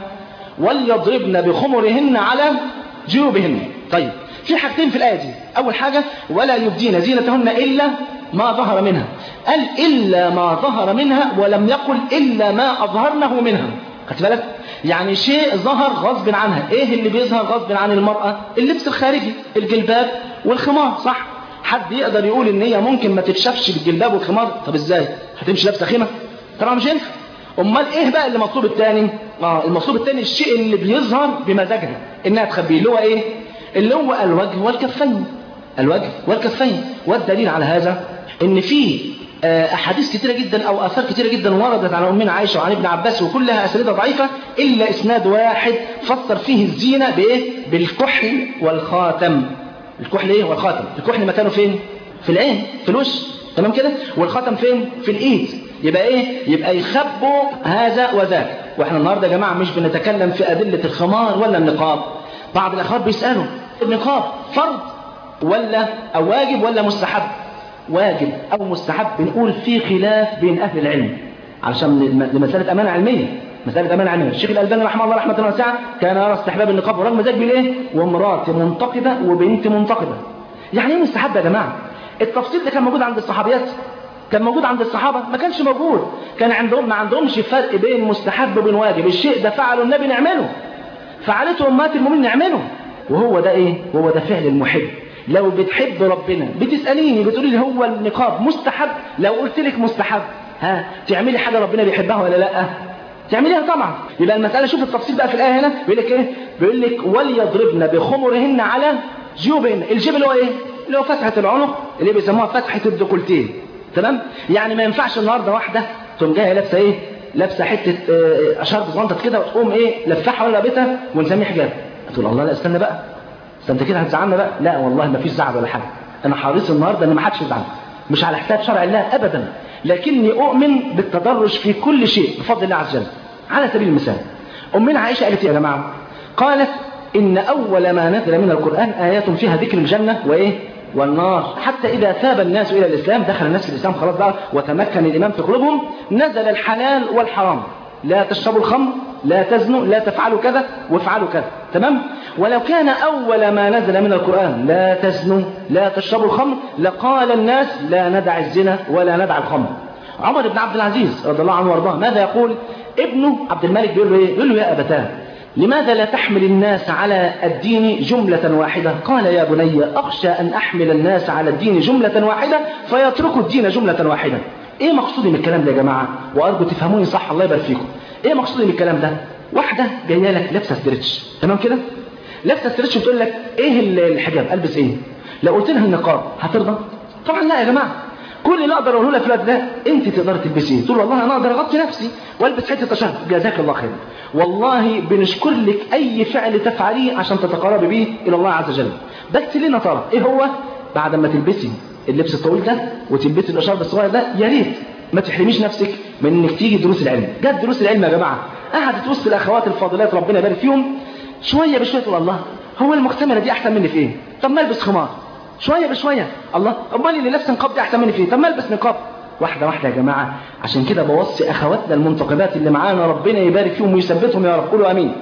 S2: وليضربن بخمرهن على جيوبهن. طيب في حاجتين في الآية دي. أول حاجة ولا يبدين زينتهن إلا ما ظهر منها، قال إلا ما ظهر منها ولم يقل إلا ما أظهرنه منها. خدت بالك؟ يعني شيء ظهر غصب عنها. إيه اللي بيظهر غصب عن المرأة؟ اللبس الخارجي، الجلباب والخمار، صح؟ حد يقدر يقول إن هي ممكن ما تتشافش بالجلباب والخمار؟ طب إزاي؟ هتمشي لابسة خيمة؟ طبعا مش ينفع. أمال إيه بقى اللي مطلوب الثاني؟ المطلوب الثاني الشيء اللي بيظهر بمزاجها إنها تخبيه، اللي هو إيه؟ اللي هو الوجه والكفين. الوجه والكفين. والدليل على هذا ان في احاديث كتيره جدا او اثار كتيره جدا وردت عن امنا عائشه وعن ابن عباس، وكلها اسانيدها ضعيفه الا اسناد واحد فسر فيه الزينه بايه؟ بالكحل والخاتم. الكحل ايه والخاتم؟ الكحل مكانه فين؟ في العين، في الوش، تمام كده؟ والخاتم فين؟ في الايد. يبقى ايه؟ يبقى يخبوا هذا وذاك. واحنا النهارده يا جماعه مش بنتكلم في ادله الخمار ولا النقاب. بعض الاخوات بيسالوا النقاب فرض ولا او واجب ولا مستحب؟ واجب او مستحب بنقول في خلاف بين اهل العلم علشان لمساله امانه علميه. مساله امانه علميه. الشيخ الالباني رحمه الله رحمه واسعه كان يرى استحباب النقاب ورغم ذلك بالايه؟ وامراه منتقبه وبنت منتقبه. يعني ايه مستحب يا جماعه؟ التفصيل ده كان موجود عند الصحابيات؟ كان موجود عند الصحابه؟ ما كانش موجود. كان عندهم ما عندهمش فرق بين مستحب وبين واجب. الشيء ده فعله النبي نعمله، فعلته امهات المؤمنين نعمله. وهو ده ايه؟ وهو ده فعل المحب. لو بتحب ربنا بتسأليني بتقولي لي هو النقاب مستحب؟ لو قلت لك مستحب تعملي حاجة ربنا بيحبها ولا لا؟ تعمليها طبعا. يبقى المسألة شوف التفصيل بقى في الآية هنا بيقول لك ايه؟ بيقول لك وليضربن بخمرهن على جيوبهن. الجيب اللي هو ايه؟ اللي هو فتحة العنق اللي بيسموها فتحة الديكولتيه. تمام؟ يعني ما ينفعش النهارده واحدة تقوم جايه لابسه ايه؟ لابسه حتة شرط زنطت كده وتقوم ايه؟ لفحها ولا لابسها ونسميه حجاب. تقول الله لا استنى بقى، انت كده هتزعلنا بقى. لا والله ما فيش زعل ولا حاجه. انا حريص النهارده ان ما حدش يزعل، مش على حساب شرع الله ابدا، لكني اؤمن بالتدرج في كل شيء بفضل الله عز وجل. على سبيل المثال امنا عائشه قالت يا جماعه، قالت ان اول ما نزل من القران ايات فيها ذكر الجنه وايه؟ والنار. حتى إذا ثاب الناس إلى الإسلام، دخل الناس في الإسلام خلاص بقى وتمكن الإيمان في قلوبهم، نزل الحلال والحرام، لا تشربوا الخمر، لا تزنوا، لا تفعلوا كذا وافعلوا كذا، تمام؟ ولو كان أول ما نزل من القرآن لا تزنوا لا تشربوا الخمر، لقال الناس لا ندع الزنا ولا ندع الخمر. عمر بن عبد العزيز رضي الله عنه وارضاه ماذا يقول؟ ابنه عبد الملك بيقول له ايه؟ يقول له يا أبتاه لماذا لا تحمل الناس على الدين جملة واحدة؟ قال يا بني أخشى أن أحمل الناس على الدين جملة واحدة فيتركوا الدين جملة واحدة. ايه مقصودي من الكلام ده يا جماعة؟ وأرجو تفهموني صح الله يبارك فيكم. ايه مقصودي من الكلام ده؟ واحدة جاية لك لابسة ستريتش، تمام كده؟ لابسة ستريتش بتقول لك ايه الحجاب؟ البس ايه؟ لو قلت لها النقاب هترضى؟ طبعا لا يا جماعة. كل اللي اقدر اقوله لك في الوقت ده انت تقدر تلبسيه، تقول والله انا اقدر اغطي نفسي والبس حته تشهد، جزاك الله خير. والله بنشكر لك اي فعل تفعليه عشان تتقربي به الى الله عز وجل. بس ليه ترى ايه هو؟ بعد ما تلبسي اللبس الطويل ده وتلبسي الاشارب الصغير ده، يا ريت ما تحرميش نفسك من انك تيجي دروس العلم. جت دروس العلم يا جماعه، قعدت وسط الاخوات الفاضلات ربنا يبارك فيهم، شويه بشويه تقول الله هو المحتمله دي احسن مني في ايه؟ طب ما البس خمار. شويه بشويه الله امال اللي لابس نقاب دي احسن مني في ايه؟ طب ما البس نقاب. واحده واحده يا جماعه. عشان كده بوصي اخواتنا المنتقبات اللي معانا ربنا يبارك فيهم ويثبتهم يا رب، قولوا امين،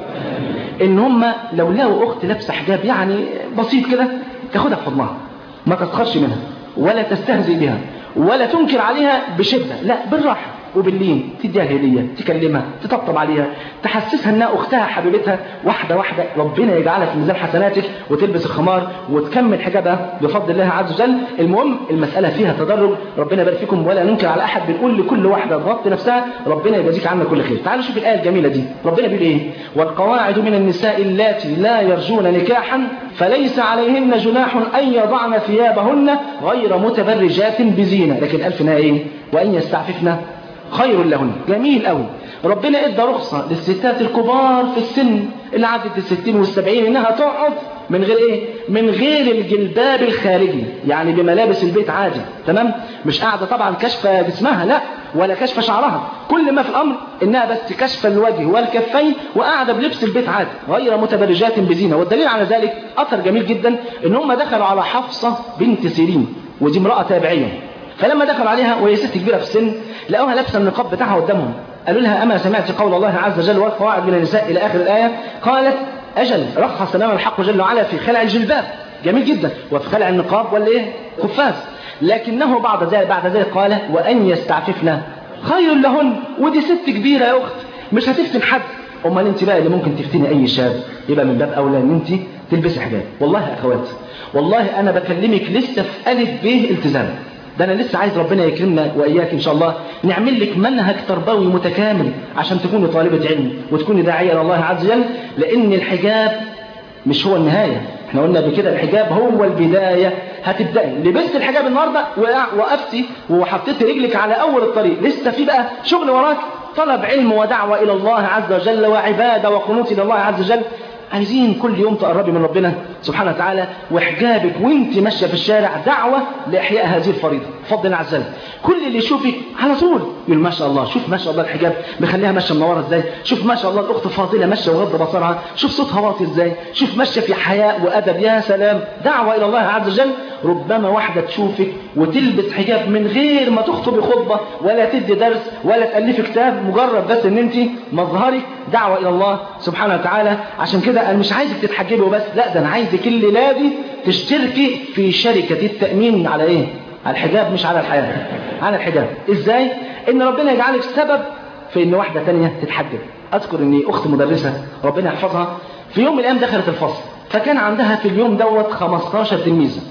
S2: ان هم لو لقوا اخت لابسه حجاب يعني بسيط كده تاخدها في حضنها، ما تسخرش منها ولا تستهزئ بها ولا تنكر عليها بشده، لا بالراحه وباللين، تديها هديه، تكلمها، تطبطب عليها، تحسسها انها اختها حبيبتها. واحده واحده ربنا يجعلها في ميزان حسناتك وتلبس الخمار وتكمل حجابها بفضل الله عز وجل. المهم المساله فيها تدرج، ربنا يبارك فيكم ولا ننكر على احد، بنقول لكل واحده تغطي نفسها ربنا يجازيك عنا كل خير. تعالوا شوف الايه الجميله دي، ربنا بيقول ايه؟ والقواعد من النساء اللاتي لا يرجون نكاحا فليس عليهن جناح ان يضعن ثيابهن غير متبرجات بزينه، لكن الفنا ايه؟ وان يستعففن خير لهن. جميل قوي. ربنا ادى رخصة للستات الكبار في السن اللي عدت ال60 وال70 انها تقعد من غير ايه؟ من غير الجلباب الخارجي، يعني بملابس البيت عادي، تمام؟ مش قاعدة طبعا كشفة جسمها لا، ولا كشفة شعرها، كل ما في الامر انها بس كشفة الوجه والكفين وقاعدة بلبس البيت عادي غير متبرجات بزينة. والدليل على ذلك اثر جميل جدا ان هم دخلوا على حفصة بنت سيرين، ودي امرأة تابعية. فلما دخلوا عليها وهي ست كبيرة في السن لقوها لابسه النقاب بتاعها قدامهم، قالوا لها أما سمعت قول الله عز وجل والقواعد من النساء إلى آخر الآية؟ قالت أجل، رخص لنا الحق جل وعلا في خلع الجلباب، جميل جدا، وفي خلع النقاب والإيه؟ قفاز، لكنه بعد ذلك قال وأن يستعففنا خير لهن. ودي ست كبيرة يا أخت مش هتفتن حد، أمال أنت بقى اللي ممكن تفتني أي شاب، يبقى من باب أولى أن أنت تلبسي حجاب. والله يا أخوات والله أنا بكلمك لسه في ألف به التزام، ده أنا لسه عايز ربنا يكرمنا وإياك إن شاء الله نعمل لك منهج تربوي متكامل عشان تكوني طالبة علم وتكوني داعية إلى الله عز وجل، لأن الحجاب مش هو النهاية. احنا قلنا بكده الحجاب هو البداية. هتبدأي لبست الحجاب النهاردة وقفتي وحطيتي رجلك على أول الطريق، لسه في بقى شغل وراك، طلب علم ودعوة إلى الله عز وجل وعبادة وقنوت إلى الله عز وجل. عايزين كل يوم تقربي من ربنا سبحانه وتعالى، وحجابك وانت ماشيه في الشارع دعوه لاحياء هذه الفريضه بفضل الله عز وجل. كل اللي يشوفك على طول يقول ما شاء الله، شوف ما شاء الله الحجاب مخليها ماشيه منوره ازاي، شوف ما شاء الله الاخت فاضله ماشيه وغض بصرها، شوف صوتها واطي ازاي، شوف ماشيه في حياء وادب، يا سلام، دعوه الى الله عز وجل. ربما واحده تشوفك وتلبس حجاب من غير ما تخطبي خطبه ولا تدي درس ولا تالفي كتاب، مجرد بس ان انت مظهرك دعوه الى الله سبحانه وتعالى. عشان كده انا مش عايزك تتحجبي وبس، لا ده انا عايزك الليله دي تشتركي في شركه التامين على ايه؟ على الحجاب، مش على الحياه، على الحجاب. ازاي؟ ان ربنا يجعلك سبب في ان واحده ثانيه تتحجب. اذكر ان اخت مدرسه ربنا يحفظها في يوم من الايام دخلت الفصل، فكان عندها في اليوم دوت 15 تلميذه،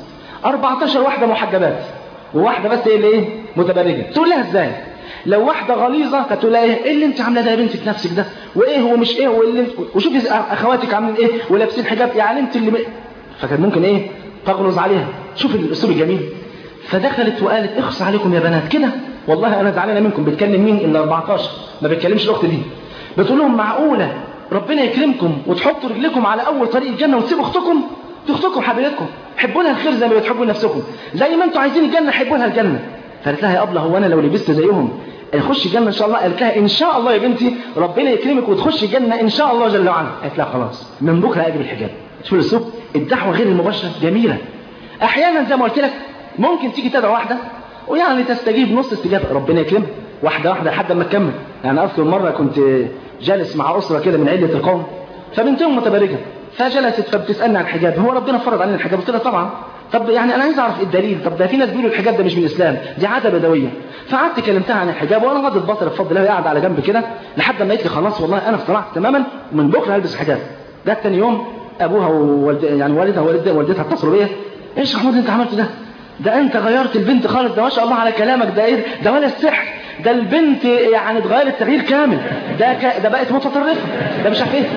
S2: 14 واحده محجبات وواحده بس اللي ايه؟ متبرجه. تقول لها ازاي؟ لو واحده غليظه هتقول لها ايه اللي انت عامله ده يا بنتي في نفسك ده، وايه هو مش ايه، واللي وشوفي اخواتك عاملين ايه ولابسين حجاب، يعني انت اللي فكان ممكن ايه؟ تغلظ عليها. شوف الاسلوب الجميل. فدخلت وقالت اخص عليكم يا بنات كده، والله انا زعلانه منكم. بتكلم مين؟ ال 14، ما بتكلمش الاخت دي. بتقول لهم معقوله ربنا يكرمكم وتحطوا رجلكم على اول طريق الجنه وتسيبوا اختكم؟ دي اختكم حبيبتكم، حبوا لها الخير زي ما بتحبوا لنفسكم، زي ما انتوا عايزين الجنه حبوا لها الجنه. فقالت لها يا ابله هو انا لو لبست زيهم اخش الجنه ان شاء الله؟ قالت لها ان شاء الله يا بنتي ربنا يكرمك وتخشي الجنه ان شاء الله جل وعلا. قالت لها خلاص من بكره اجيب الحجاب. شوف الاسلوب، الدعوه غير المباشره جميله. احيانا زي ما قلت لك ممكن تيجي تدعو واحده ويعني تستجيب نص استجابه، ربنا يكرمها واحده واحده لحد ما تكمل. يعني اذكر مره كنت جالس مع اسره كده من عده القوم، فبنتهم متبرجه، فجلست فبتسالني عن الحجاب، هو ربنا فرض علينا الحجاب؟ قلت لها طبعا. طب يعني انا عايز اعرف الدليل، طب ده في ناس بيقولوا الحجاب ده مش من الاسلام، دي عاده بدويه. فقعدت كلمتها عن الحجاب وانا غضت بصري بفضل الله، قاعده على جنب كده لحد ما قالت لي خلاص والله انا اقتنعت تماما ومن بكره هلبس حجاب. ده ثاني يوم ابوها يعني والدها والدتها اتصلوا بيا، ايش يا محمود انت عملت ده؟ ده انت غيرت البنت خالص، ده ما شاء الله على كلامك، ده ايه ده ولا السحر، ده البنت يعني اتغيرت تغيير كامل، ده بقت متطرفه، ده مش عارف ايه.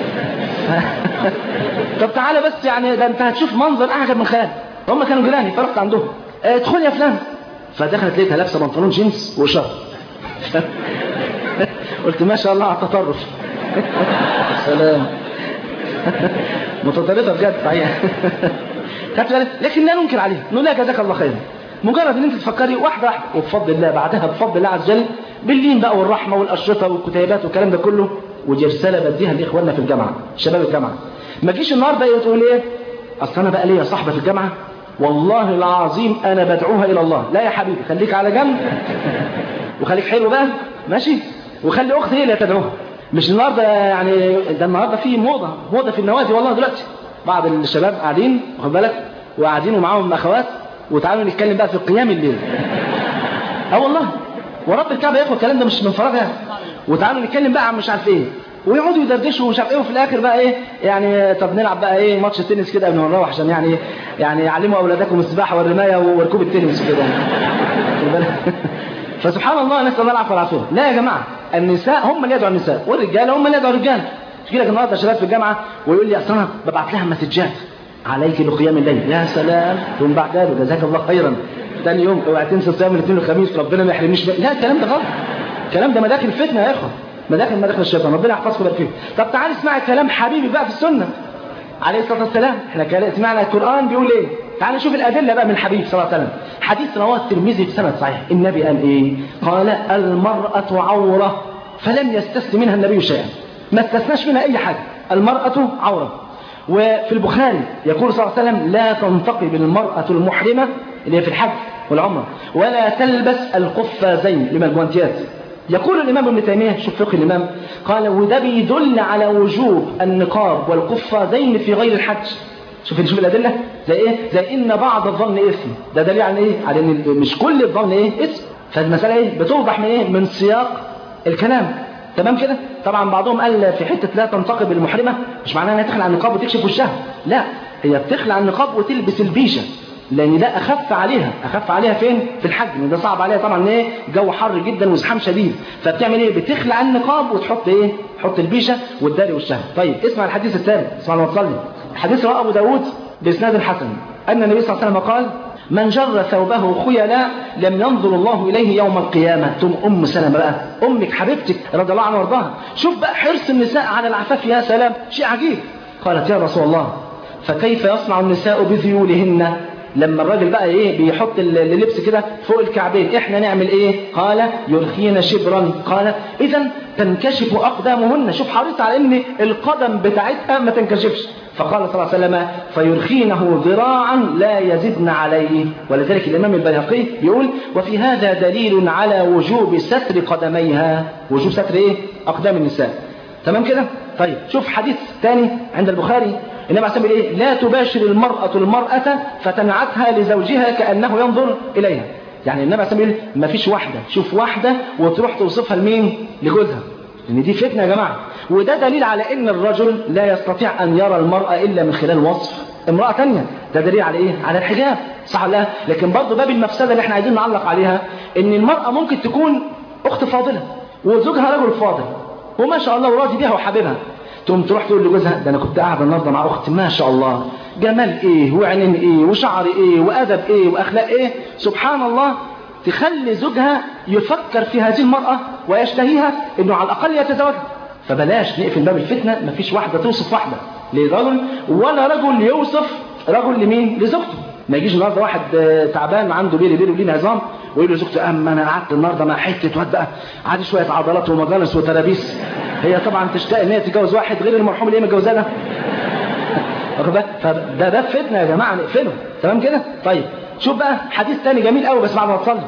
S2: طب تعالى بس يعني ده انت هتشوف منظر اعجب من خيال. هم كانوا جيراني فرحت عندهم، ادخل يا فلان. فدخلت لقيتها لابسه بنطلون جينز وشرط. قلت ما شاء الله على التطرف. سلام. متطرفه بجد صحيح. لكن لا ننكر عليه، نقول لها جزاك الله خيرا. مجرد ان انت تفكري واحده واحده، وبفضل الله بعدها بفضل الله عز وجل باللين بقى والرحمه والاشرطه والكتيبات والكلام ده كله. ودي رساله بديها لاخواننا في الجامعه، شباب الجامعه. ما تجيش النهارده تقول ايه اصل انا بقى ليا صاحبه في الجامعه والله العظيم انا بدعوها الى الله. لا يا حبيبي، خليك على جنب وخليك حلو بقى ماشي، وخلي اختي هي اللي تدعوها. مش النهارده يعني، ده النهارده في موضه في النوادي والله دلوقتي. بعض الشباب قاعدين واخد بالك وقاعدين ومعاهم اخوات، وتعالوا نتكلم بقى في قيام الليل. والله ورب الكعبه ياخد الكلام ده مش من فراغ يعني. وتعالوا نتكلم بقى عن مش عارف ايه، ويقعدوا يدردشوا ومش عارف ايه، وفي الاخر بقى ايه يعني طب نلعب بقى ايه ماتش التنس كده قبل ما نروح عشان يعني يعلموا اولادكم السباحه والرمايه وركوب التنس وكده. فسبحان الله نسال الله العفو والعافيه. لا يا جماعه، النساء هم اللي يدعوا النساء والرجاله هم اللي يدعوا الرجال. تجي لك النهارده شباب في الجامعه ويقول لي اصل انا ببعت لها مسجات عليك بقيام الليل. يا سلام، ثم بعد ذلك جزاك الله خيرا ثاني يوم اوعى تنسى صيام الاثنين والخميس ربنا ما يحرمنيش. لا الكلام ده غلط، الكلام ده مداخل فتنه يا اخوه، مداخل الشيطان، ربنا يحفظكم ويبارك فيكم. طب تعالى اسمع كلام حبيبي بقى في السنه عليه الصلاه والسلام. احنا سمعنا القران بيقول ايه، تعالى نشوف الادله بقى من الحبيب صلى الله عليه وسلم. حديث رواه الترمذي بسند صحيح. النبي قال ايه؟ قال المراه عوره فلم يستثن منها النبي شيئا، ما استثناش منها اي حاجه، المراه عوره. وفي البخاري يقول صلى الله عليه وسلم لا تنتقب المراه المحرمه اللي هي في الحج والعمره ولا تلبس القفازين لما الجوانتيات. يقول الإمام ابن تيمية، شوف فقه الإمام، قال وده بيدل على وجوب النقاب والقفازين في غير الحج. شوف الأدلة زي إيه؟ زي إن بعض الظن إثم. ده دليل على إيه؟ على إن مش كل الظن إيه؟ إثم. فالمسألة إيه؟ بتوضح من إيه؟ من سياق الكلام. تمام كده؟ طبعا بعضهم قال في حتة لا تنتقب المحرمة مش معناها إنها تخلع النقاب وتكشف وشها. لا، هي بتخلع النقاب وتلبس البيشة، لأن ده أخف عليها فين؟ في الحج، لأن ده صعب عليها طبعا إيه؟ جو حر جدا وزحام شديد، فبتعمل إيه؟ بتخلع النقاب وتحط إيه؟ تحط البيشة والداري والشهر. طيب اسمع الحديث الثاني، اسمع لما تصلي. الحديث رواه أبو داود بإسناد حسن أن النبي صلى الله عليه وسلم قال من جر ثوبه خيلاء لم ينظر الله إليه يوم القيامة. ثم أم سلمة بقى، أمك حبيبتك رضي الله عنها وارضاها، شوف بقى حرص النساء على العفاف، يا سلام شيء عجيب. قالت يا رسول الله فكيف يصنع النساء بذيولهن؟ لما الراجل بقى ايه بيحط اللبس كده فوق الكعبين احنا نعمل ايه؟ قال يرخين شبرا. قال اذا تنكشف اقدامهن. شوف حريص على ان القدم بتاعتها ما تنكشفش. فقال صلى الله عليه وسلم فيرخينه ذراعا لا يزدن عليه. ولذلك الامام البيهقي يقول وفي هذا دليل على وجوب ستر قدميها، وجوب ستر ايه؟ اقدام النساء. تمام كده؟ طيب شوف حديث ثاني عند البخاري النبي عليه الصلاة والسلام لا تباشر المرأة فتنعتها لزوجها كأنه ينظر إليها. يعني النبي عليه الصلاة والسلام ما فيش واحدة تشوف واحدة وتروح توصفها لمين؟ لجوزها، لأن دي فتنة يا جماعة. وده دليل على أن الرجل لا يستطيع أن يرى المرأة إلا من خلال وصف امرأة تانية. ده دليل على إيه؟ على الحجاب، صح ولا لا؟ لكن برضه باب المفسدة اللي احنا عايزين نعلق عليها أن المرأة ممكن تكون أخت فاضلة وزوجها رجل فاضل وما شاء الله وراضي بيها وحبيبها، تقوم تروح تقول لجوزها ده انا كنت قاعده النهارده مع اختي ما شاء الله جمال ايه وعينين ايه وشعر ايه وادب ايه واخلاق ايه. سبحان الله، تخلي زوجها يفكر في هذه المراه ويشتهيها انه على الاقل يتزوجها. فبلاش نقفل باب الفتنه. مفيش واحده توصف واحده لرجل ولا رجل يوصف رجل لمين؟ لزوجته. ما يجيش النهارده واحد تعبان عنده بيلي وليه عظام ويقول له زوجته اما انا قعدت النهارده مع حته واد بقى عادي شويه عضلات ومجالس وترابيس. هي طبعا تشتاق ان هي تتجوز واحد غير المرحوم اللي هي متجوزاه ده. فده باب فتنه يا جماعه، نقفله. تمام كده؟ طيب شوف بقى حديث تاني جميل قوي بس بعد ما تصلي.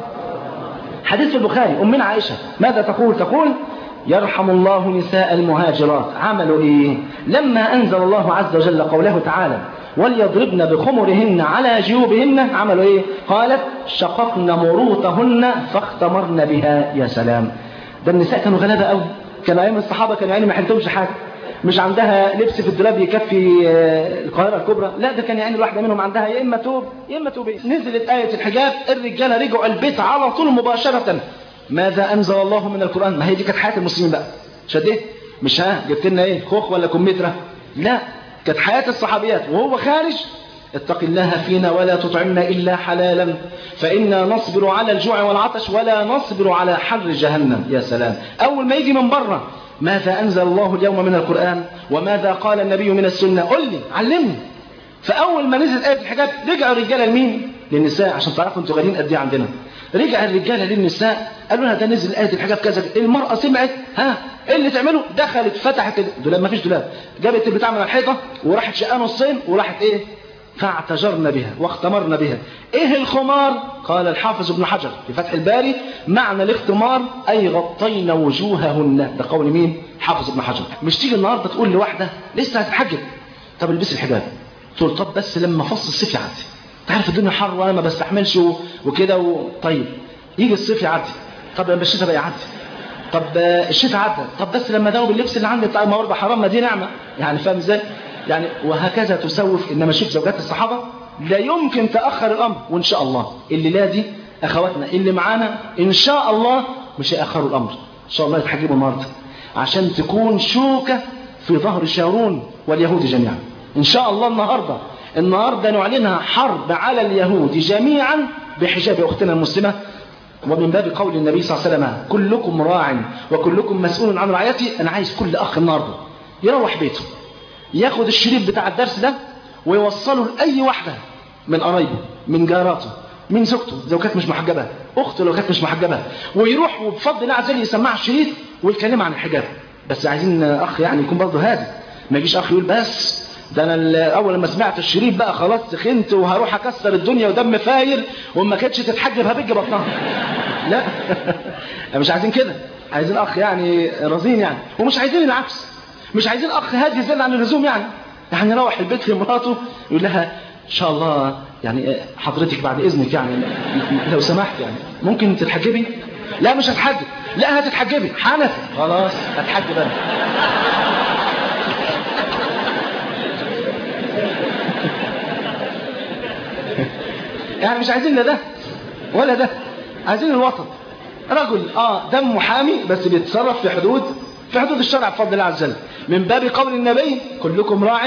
S2: حديث في البخاري، امنا عائشه ماذا تقول؟ تقول: يرحم الله نساء المهاجرات عملوا ايه لما انزل الله عز وجل قوله تعالى: وليضربن بخمرهن على جيوبهن، عملوا ايه؟ قالت: شققن مروطهن فاختمرن بها. يا سلام، ده النساء كانوا غلابه قوي، كانوا ايام الصحابه كانوا يعني ما حلتهمش حاجه، مش عندها لبس في الدولاب يكفي القاهره الكبرى، لا ده كان يعني الواحده منهم عندها يا اما توب يا اما توبين. نزلت ايه الحجاب، الرجاله رجعوا البيت على طول مباشره. ماذا انزل الله من القران؟ ما هي دي كانت حياه المسلمين بقى. شديت مش جبت لنا ايه خوخ ولا كمثرى، لا كانت حياه الصحابيات. وهو خارج: اتق الله فينا ولا تطعمنا الا حلالا فانا نصبر على الجوع والعطش ولا نصبر على حر جهنم. يا سلام، اول ما يجي من بره: ماذا أنزل الله اليوم من القرآن وماذا قال النبي من السنة؟ قل لي، علمني. فأول ما نزلت آية الحجاب رجعوا الرجالة لمين؟ للنساء، عشان تعرفوا انتوا غاليين قد ايه عندنا. رجع الرجالة للنساء قالوا لها ده نزل آية الحجاب كذا. المرأة سمعت، ايه اللي تعمله؟ دخلت فتحت الدولاب، ما فيش دولاب، جابت البتاع من الحيطة وراحت شقاه نصين وراحت ايه؟ فاعتجرن بها واختمرن بها. ايه الخمار؟ قال الحافظ ابن حجر في فتح الباري: معنى الاختمار اي غطين وجوههن. ده قول مين؟ حافظ ابن حجر. مش تيجي النهارده تقول لواحده لسه هتتحجب: طب البسي الحجاب. تقول: طب بس لما فصل الصيف يعدي، تعرف الدنيا حر وانا ما بستحملش وكده طيب يجي الصيف يعدي، طب لما الشتاء بقى يعدي، طب الشتاء عدى، طب بس لما اداوب اللبس اللي عندي بتاع ما هو حرام، ما دي نعمه يعني، فاهم ازاي؟ يعني وهكذا تسوف. انما شوف زوجات الصحابه لا يمكن تاخر الامر، وان شاء الله اللي لا دي اخواتنا اللي معانا ان شاء الله مش هياخروا الامر، ان شاء الله يتحجبوا النهارده عشان تكون شوكه في ظهر شارون واليهود جميعا. ان شاء الله النهارده نعلنها حرب على اليهود جميعا بحجاب اختنا المسلمه. ومن باب قول النبي صلى الله عليه وسلم: كلكم راع وكلكم مسؤول عن رعيته. انا عايز كل اخ النهارده يروح بيته ياخد الشريط بتاع الدرس ده ويوصله لأي واحدة من قرايبه، من جاراته، من زوجته، لو كانت مش محجبة، أخته لو كانت مش محجبة، ويروح وبفضل الله عز وجل يسمعها الشريط ويتكلم عن الحجاب. بس عايزين أخ يعني يكون برضه هادي، ما يجيش أخ يقول بس ده أنا أول ما سمعت الشريط بقى خلاص سخنت وهروح أكسر الدنيا ودم فاير وما كانتش تتحجب هبج بطنها. لا مش عايزين كده، عايزين أخ يعني رزين يعني، ومش عايزين العكس، مش عايزين اخ هادي زيادة عن اللزوم يعني يروح البيت لمراته يقول لها: ان شاء الله يعني حضرتك بعد اذنك يعني لو سمحت يعني ممكن تتحجبي؟ لا مش هتحجب. لا هتتحجبي حنفي. خلاص هتحجب انا. يعني مش عايزين لا ده ولا ده، عايزين الوسط. رجل دم محامي بس بيتصرف في حدود الشرع بفضل الله عز وجل. من باب قول النبي: كلكم راع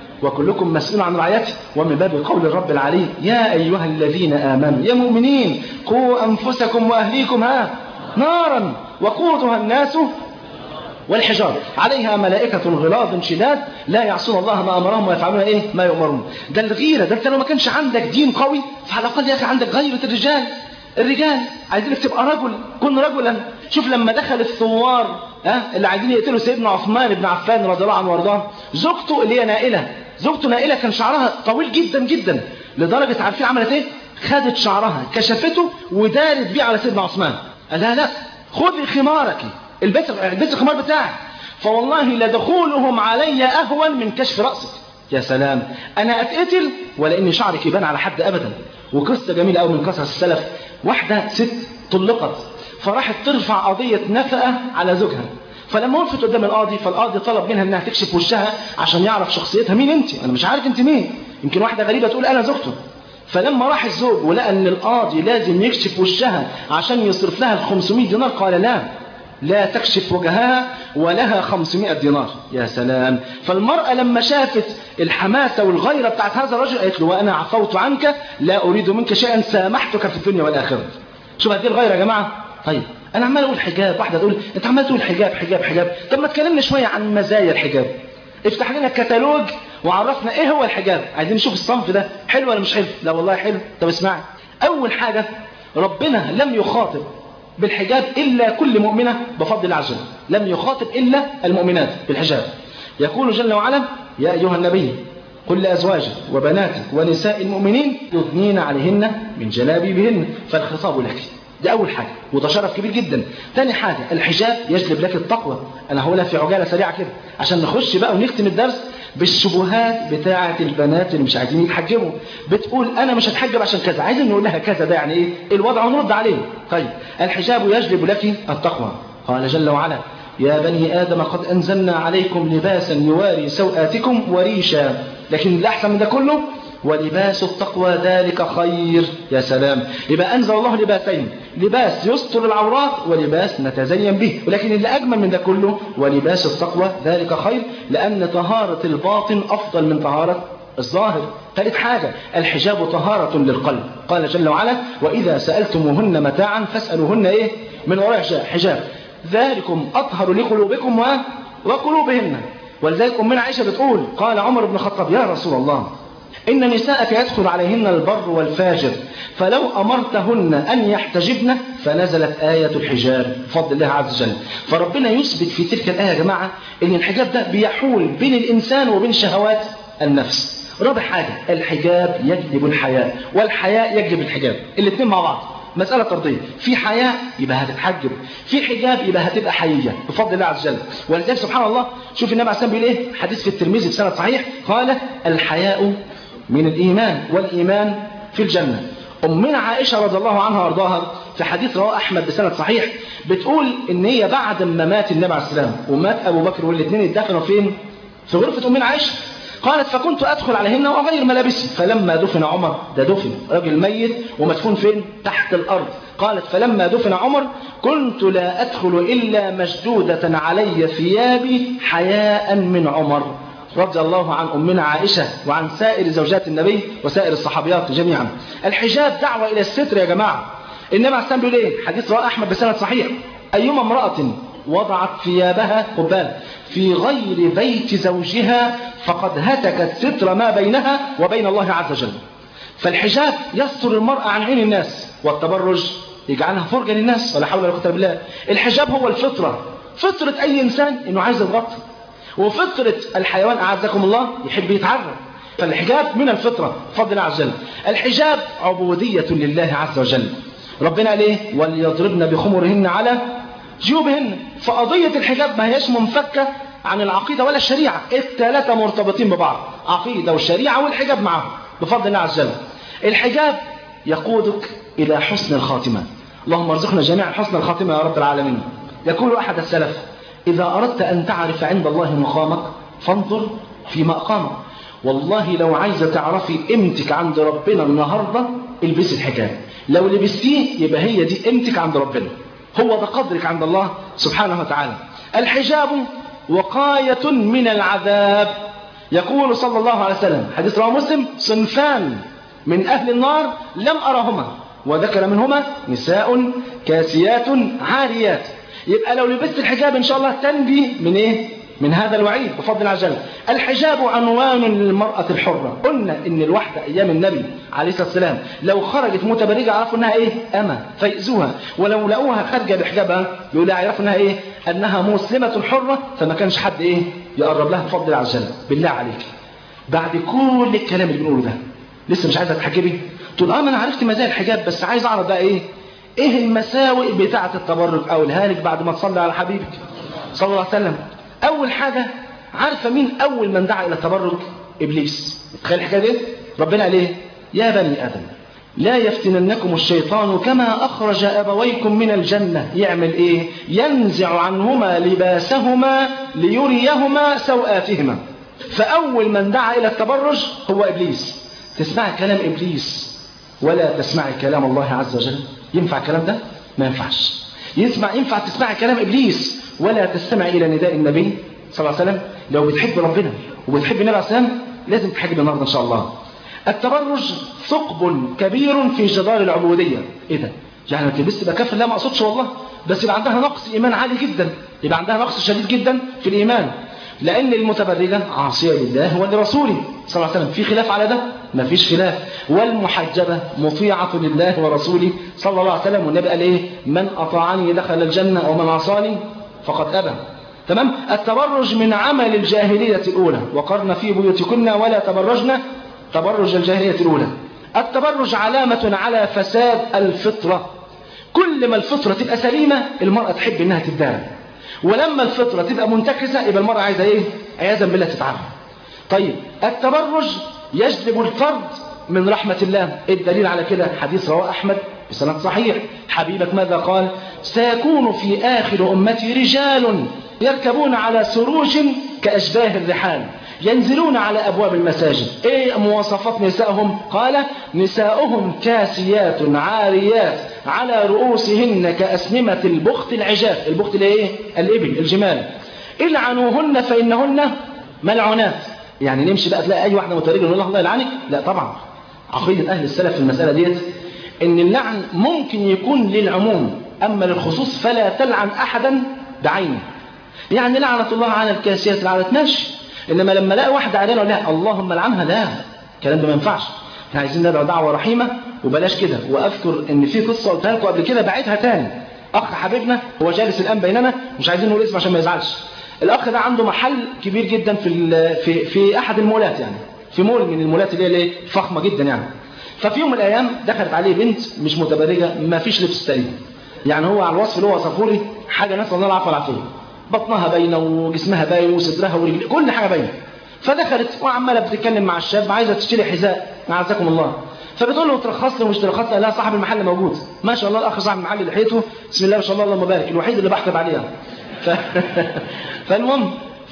S2: وكلكم مسؤول عن رعيته. ومن باب قول الرب العلي: يا أيها الذين آمنوا يا مؤمنين قوا أنفسكم وأهليكم نارا وقودها الناس والحجارة عليها ملائكة غلاظ شداد لا يعصون الله ما أمرهم ويفعلون ما يؤمرون. ده الغيرة، ده انت لو ما كانش عندك دين قوي فعلى الأقل يا أخي عندك غيرة الرجال عايزينك تبقى رجل، كن رجلا. شوف لما دخل الثوار اللي عايزين يقتلوا سيدنا عثمان بن عفان رضي الله عنه وارضاه، زوجته اللي هي نائلة كان شعرها طويل جدا جدا لدرجة عارفين عملت ايه؟ خدت شعرها كشفته ودارت بيه على سيدنا عثمان. قال لها: لا خذي خمارك، البسي الخمار بتاعك، فوالله لدخولهم علي أهون من كشف رأسك. يا سلام، أنا أتقتل ولا إن شعرك يبان على حد أبدا. وقصة جميلة أوي من قصص السلف، واحدة ست طلقت فراحت ترفع قضية نفقة على زوجها، فلما وقفت قدام القاضي فالقاضي طلب منها انها تكشف وشها عشان يعرف شخصيتها. مين انت؟ انا مش عارف انت مين، يمكن واحدة غريبة تقول انا زوجته. فلما راح الزوج ولقى ان القاضي لازم يكشف وشها عشان يصرف لها 500 دينار قال لا تكشف وجهها ولها 500 دينار. يا سلام. فالمرأة لما شافت الحماسة والغيرة بتاعت هذا الرجل قالت له: وأنا عفوت عنك لا أريد منك شيئا سامحتك في الدنيا والآخرة. شوف هذه الغيرة يا جماعة. طيب أنا عمال أقول حجاب، واحدة تقول أنت عمال تقول حجاب حجاب حجاب، طب ما تكلمنا شوية عن مزايا الحجاب، افتح لنا كتالوج وعرفنا إيه هو الحجاب. عايزين نشوف الصنف ده حلو ولا مش حلو. لا والله حلو. طب اسمعي، أول حاجة ربنا لم يخاطب بالحجاب إلا كل مؤمنة بفضل الله عز وجل، لم يخاطب إلا المؤمنات بالحجاب. يقول جل وعلا: يا أيها النبي قل لأزواجك وبناتك ونساء المؤمنين يضنين عليهن من جلابيبهن فالخطاب لك. دي أول حاجة وده شرف كبير جدا. تاني حاجة الحجاب يجلب لك التقوى. أنا هقولها في عجالة سريعة كده عشان نخش بقى ونختم الدرس بالشبهات بتاعة البنات اللي مش عايزين يتحجبوا. بتقول أنا مش هتحجب عشان كذا، عايزين نقول لها كذا، ده يعني إيه الوضع ونرد عليه. طيب الحجاب يجلب لك التقوى. قال جل وعلا يا بني آدم قد أنزلنا عليكم لباسا يواري سوآتكم وريشا، لكن الأحسن من ده كله ولباس التقوى ذلك خير. يا سلام، يبقى أنزل الله لباسين، لباس يستر العورات ولباس نتزين به، ولكن اللي أجمل من ده كله ولباس التقوى ذلك خير، لأن طهارة الباطن أفضل من طهارة الظاهر. ثالث حاجة الحجاب طهارة للقلب. قال جل وعلا وإذا سألتموهن متاعا فاسألوهن إيه من وراء حجاب ذلكم أطهر لقلوبكم وقلوبهن. ولذلك أمنا عائشة بتقول قال عمر بن الخطاب يا رسول الله إن نساءك يدخل عليهن البر والفاجر فلو أمرتهن أن يحتجبن فنزلت آية الحجاب بفضل الله عز وجل. فربنا يثبت في تلك الآية يا جماعة إن الحجاب ده بيحول بين الإنسان وبين شهوات النفس. رابع حاجة الحجاب يجلب الحياء والحياء يجلب الحجاب، الاثنين مع بعض مسألة طردية. في حياء يبقى هتتحجب، في حجاب يبقى هتبقى حيية بفضل الله عز وجل. ولذلك سبحان الله شوف النبي عليه الصلاة والسلام بيقول ايه حديث في الترمذي بسند صحيح قال الحياء من الإيمان والإيمان في الجنة. أمنا عائشة رضي الله عنها وارضاها في حديث رواه أحمد بسند صحيح بتقول إن هي بعد ما مات النبي عليه السلام ومات أبو بكر والاثنين اتدفنوا فين؟ في غرفة أمنا عائشة. قالت فكنت أدخل عليهن وأغير ملابسي فلما دفن عمر، ده دفن راجل ميت ومدفون فين؟ تحت الأرض. قالت فلما دفن عمر كنت لا أدخل إلا مشدودة علي ثيابي حياء من عمر رضي الله عن أمنا عائشة وعن سائر زوجات النبي وسائر الصحابيات جميعا. الحجاب دعوة إلى الستر يا جماعة. النبي عليه الصلاة والسلام بيقول ايه حديث رواه أحمد بسند صحيح أيما امرأة وضعت ثيابها قبال في غير بيت زوجها فقد هتكت ستر ما بينها وبين الله عز وجل. فالحجاب يستر المرأة عن عين الناس والتبرج يجعلها فرجة للناس ولا حول ولا قوة بالله. الحجاب هو الفطرة، فطرة أي إنسان إنه عايز يتغطى، وفطرة الحيوان أعزكم الله يحب يتعرض. فالحجاب من الفطرة بفضل الله عز وجل. الحجاب عبودية لله عز وجل. ربنا قال ايه وليضربن بخمرهن على جيوبهن. فقضية الحجاب ما هيش منفكة عن العقيدة ولا الشريعة، الثلاثة مرتبطين ببعض، عقيدة والشريعة والحجاب معهم بفضل الله عز وجل. الحجاب يقودك إلى حسن الخاتمة. اللهم ارزقنا جميعا حسن الخاتمة يا رب العالمين. يقول أحد السلف إذا أردت أن تعرف عند الله مقامك فانظر في مقامك. والله لو عايزة تعرفي قيمتك عند ربنا النهاردة البسي الحجاب، لو لبستيه يبقى هي دي قيمتك عند ربنا، هو ده قدرك عند الله سبحانه وتعالى. الحجاب وقاية من العذاب. يقول صلى الله عليه وسلم حديث رواه مسلم صنفان من أهل النار لم أرهما وذكر منهما نساء كاسيات عاريات. يبقى لو لبست الحجاب إن شاء الله تنبي من إيه؟ من هذا الوعيد بفضل الله عز وجل. الحجاب عنوان للمرأة الحرة. قلنا إن الواحدة أيام النبي عليه الصلاة والسلام لو خرجت متبرجة عرفوا إنها إيه؟ أما فيأذوها، ولو لقوها خارجة بحجابها يقولوا يعرفوا إنها إيه؟ أنها مسلمة حرة، فما كانش حد إيه؟ يقرب لها بفضل الله عز وجل. بالله عليك بعد كل الكلام اللي بنقوله ده لسه مش عايزة تحجبي؟ تقول ما أنا عرفت مزايا الحجاب بس عايز أعرف بقى إيه المساوئ بتاعة التبرج أو الهالك بعد ما تصلي على حبيبك صلى الله عليه وسلم. أول حاجة عارفة مين أول من دعا إلى التبرج؟ إبليس. تخيل الحكاية دي؟ ربنا قال إيه؟ يا بني آدم لا يفتننكم الشيطان كما أخرج أبويكم من الجنة. يعمل إيه؟ ينزع عنهما لباسهما ليريهما سوآتهما. فأول من دعا إلى التبرج هو إبليس. تسمعي كلام إبليس ولا تسمعي كلام الله عز وجل؟ ينفع الكلام ده؟ ما ينفعش. ينفع تسمعي كلام إبليس ولا تستمع إلى نداء النبي صلى الله عليه وسلم؟ لو بتحب ربنا وبتحب النبي عليه الصلاة والسلام لازم تحجب النهارده إن شاء الله. التبرج ثقب كبير في جدار العبودية. إيه ده؟ يعني ما تلبس تبقى كافر؟ لا ما أقصدش والله، بس يبقى عندها نقص إيمان عالي جدا، يبقى عندها نقص شديد جدا في الإيمان، لأن المتبرجة عاصية لله ولرسوله صلى الله عليه وسلم. في خلاف على ده؟ ما فيش خلاف. والمحجبة مطيعة لله ورسوله صلى الله عليه وسلم. والنبي قال إيه؟ من أطاعني دخل الجنة ومن عصاني فقد أبى. تمام. التبرج من عمل الجاهلية الأولى، وقرن في بيوتكن ولا تبرجن تبرج الجاهلية الأولى. التبرج علامة على فساد الفطرة. كل ما الفطرة تبقى سليمة المرأة تحب إنها تتدارى، ولما الفطرة تبقى منتكسة يبقى المرأة عايزة إيه؟ عياذا بالله تتعرف. طيب التبرج يجلب الفرد من رحمة الله. الدليل على كده حديث رواه أحمد بسند صحيح. حبيبك ماذا قال؟ سيكون في آخر أمتي رجال يركبون على سروج كأشباه الرحال ينزلون على أبواب المساجد. إيه مواصفات نسائهم؟ قال نساؤهم كاسيات عاريات على رؤوسهن كأسنمة البخت العجاف. البخت الايه؟ الإبل الجمال. العنوهن فإنهن ملعونات. يعني نمشي بقى تلاقي أي واحدة متبرجة نقول الله يلعنك؟ لا طبعا. عقيدة أهل السلف في المسألة ديت إن اللعن ممكن يكون للعموم، أما للخصوص فلا تلعن أحدا بعينه. يعني لعنة الله على الكاسيات العاريات ماشي، إنما لما لاقي واحدة عريانة لا اللهم لعنها، لا الكلام ده ما ينفعش. احنا عايزين ندعو دعوة رحيمة وبلاش كده. وأذكر إن في قصة قلتها لكم قبل كده بعيدها تاني. أخ حبيبنا هو جالس الآن بيننا، مش عايزين نقول اسمه عشان ما يزعلش. الأخ ده عنده محل كبير جدا في أحد المولات، يعني في مول من المولات اللي هي فخمة جدا يعني. ففي يوم من الأيام دخلت عليه بنت مش متبرجة، ما فيش لبس تقريبا، يعني هو على الوصف اللي هو وصفه لي حاجة نسأل الله العفو والعافية، بطنها باينة وجسمها باين وصدرها ورجلها كل حاجة باينة. فدخلت وعمالة بتتكلم مع الشاب عايزة تشتري حذاء أعزكم الله، فبتقول له ترخص لي ومش ترخص لي؟ لا صاحب المحل موجود. ما شاء الله الأخ صاحب المحل لحيته بسم الله ما شاء الله اللهم بارك، الوحيد اللي بحسب عليها. فالمهم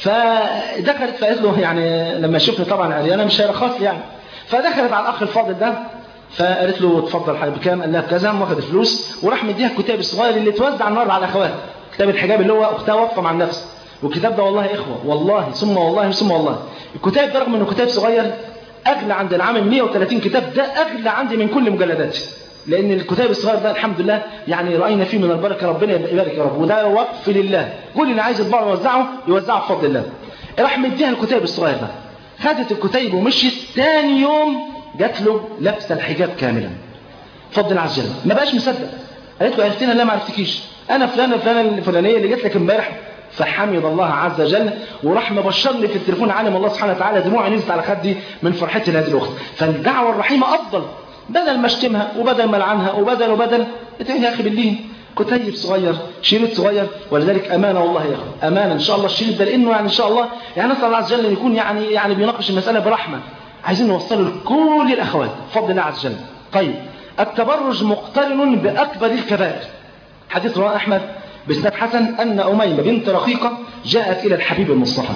S2: فدخلت فقالت له يعني لما شفني طبعا عريانة مش هيرخص لي يعني. فدخلت على الأخ الفاضل ده فقالت له اتفضل حبيبي بكام؟ قال لها بكذا، واخد الفلوس وراح مديها الكتاب الصغير اللي توزع النهارده على اخوات، كتاب الحجاب اللي هو اختها واقفه مع النفس. والكتاب ده والله يا اخوه والله ثم والله ثم والله الكتاب ده رغم انه كتاب صغير اغلى عند العامل 130 كتاب، ده اغلى عندي من كل مجلداتي، لان الكتاب الصغير ده الحمد لله يعني راينا فيه من البركه، ربنا يبارك يا رب، وده وقف لله، كل اللي عايز يطبعه يوزعه بفضل الله. راح مديها الكتاب الصغير ده، خدت الكتيب ومشيت. ثاني يوم جات له لابسه الحجاب كاملا بفضل الله عز وجل، ما بقاش مصدق. قالت له عرفتنا؟ لا ما عرفتكيش، انا فلانه الفلانيه اللي جت لك امبارح. فحمد الله عز وجل وراح مبشرني في التليفون عالم الله سبحانه وتعالى دموعي نزلت على خدي من فرحتي لهذه الاخت. فالدعوه الرحيمه افضل، بدل ما اشتمها وبدل ما العنها وبدل ادعي يا اخي بالله كتيب صغير شريط صغير. ولذلك امانه والله يا اخي امانه ان شاء الله الشريط ده، لانه يعني ان شاء الله يعني نسال الله عز وجل ان يكون يعني بيناقش المساله برحمه، عايزين نوصله لكل الاخوات بفضل الله عز وجل. طيب التبرج مقترن باكبر الكبائر. حديث رواه احمد بإسناد حسن أن أميمة بنت رقيقة جاءت إلى الحبيب المصطفى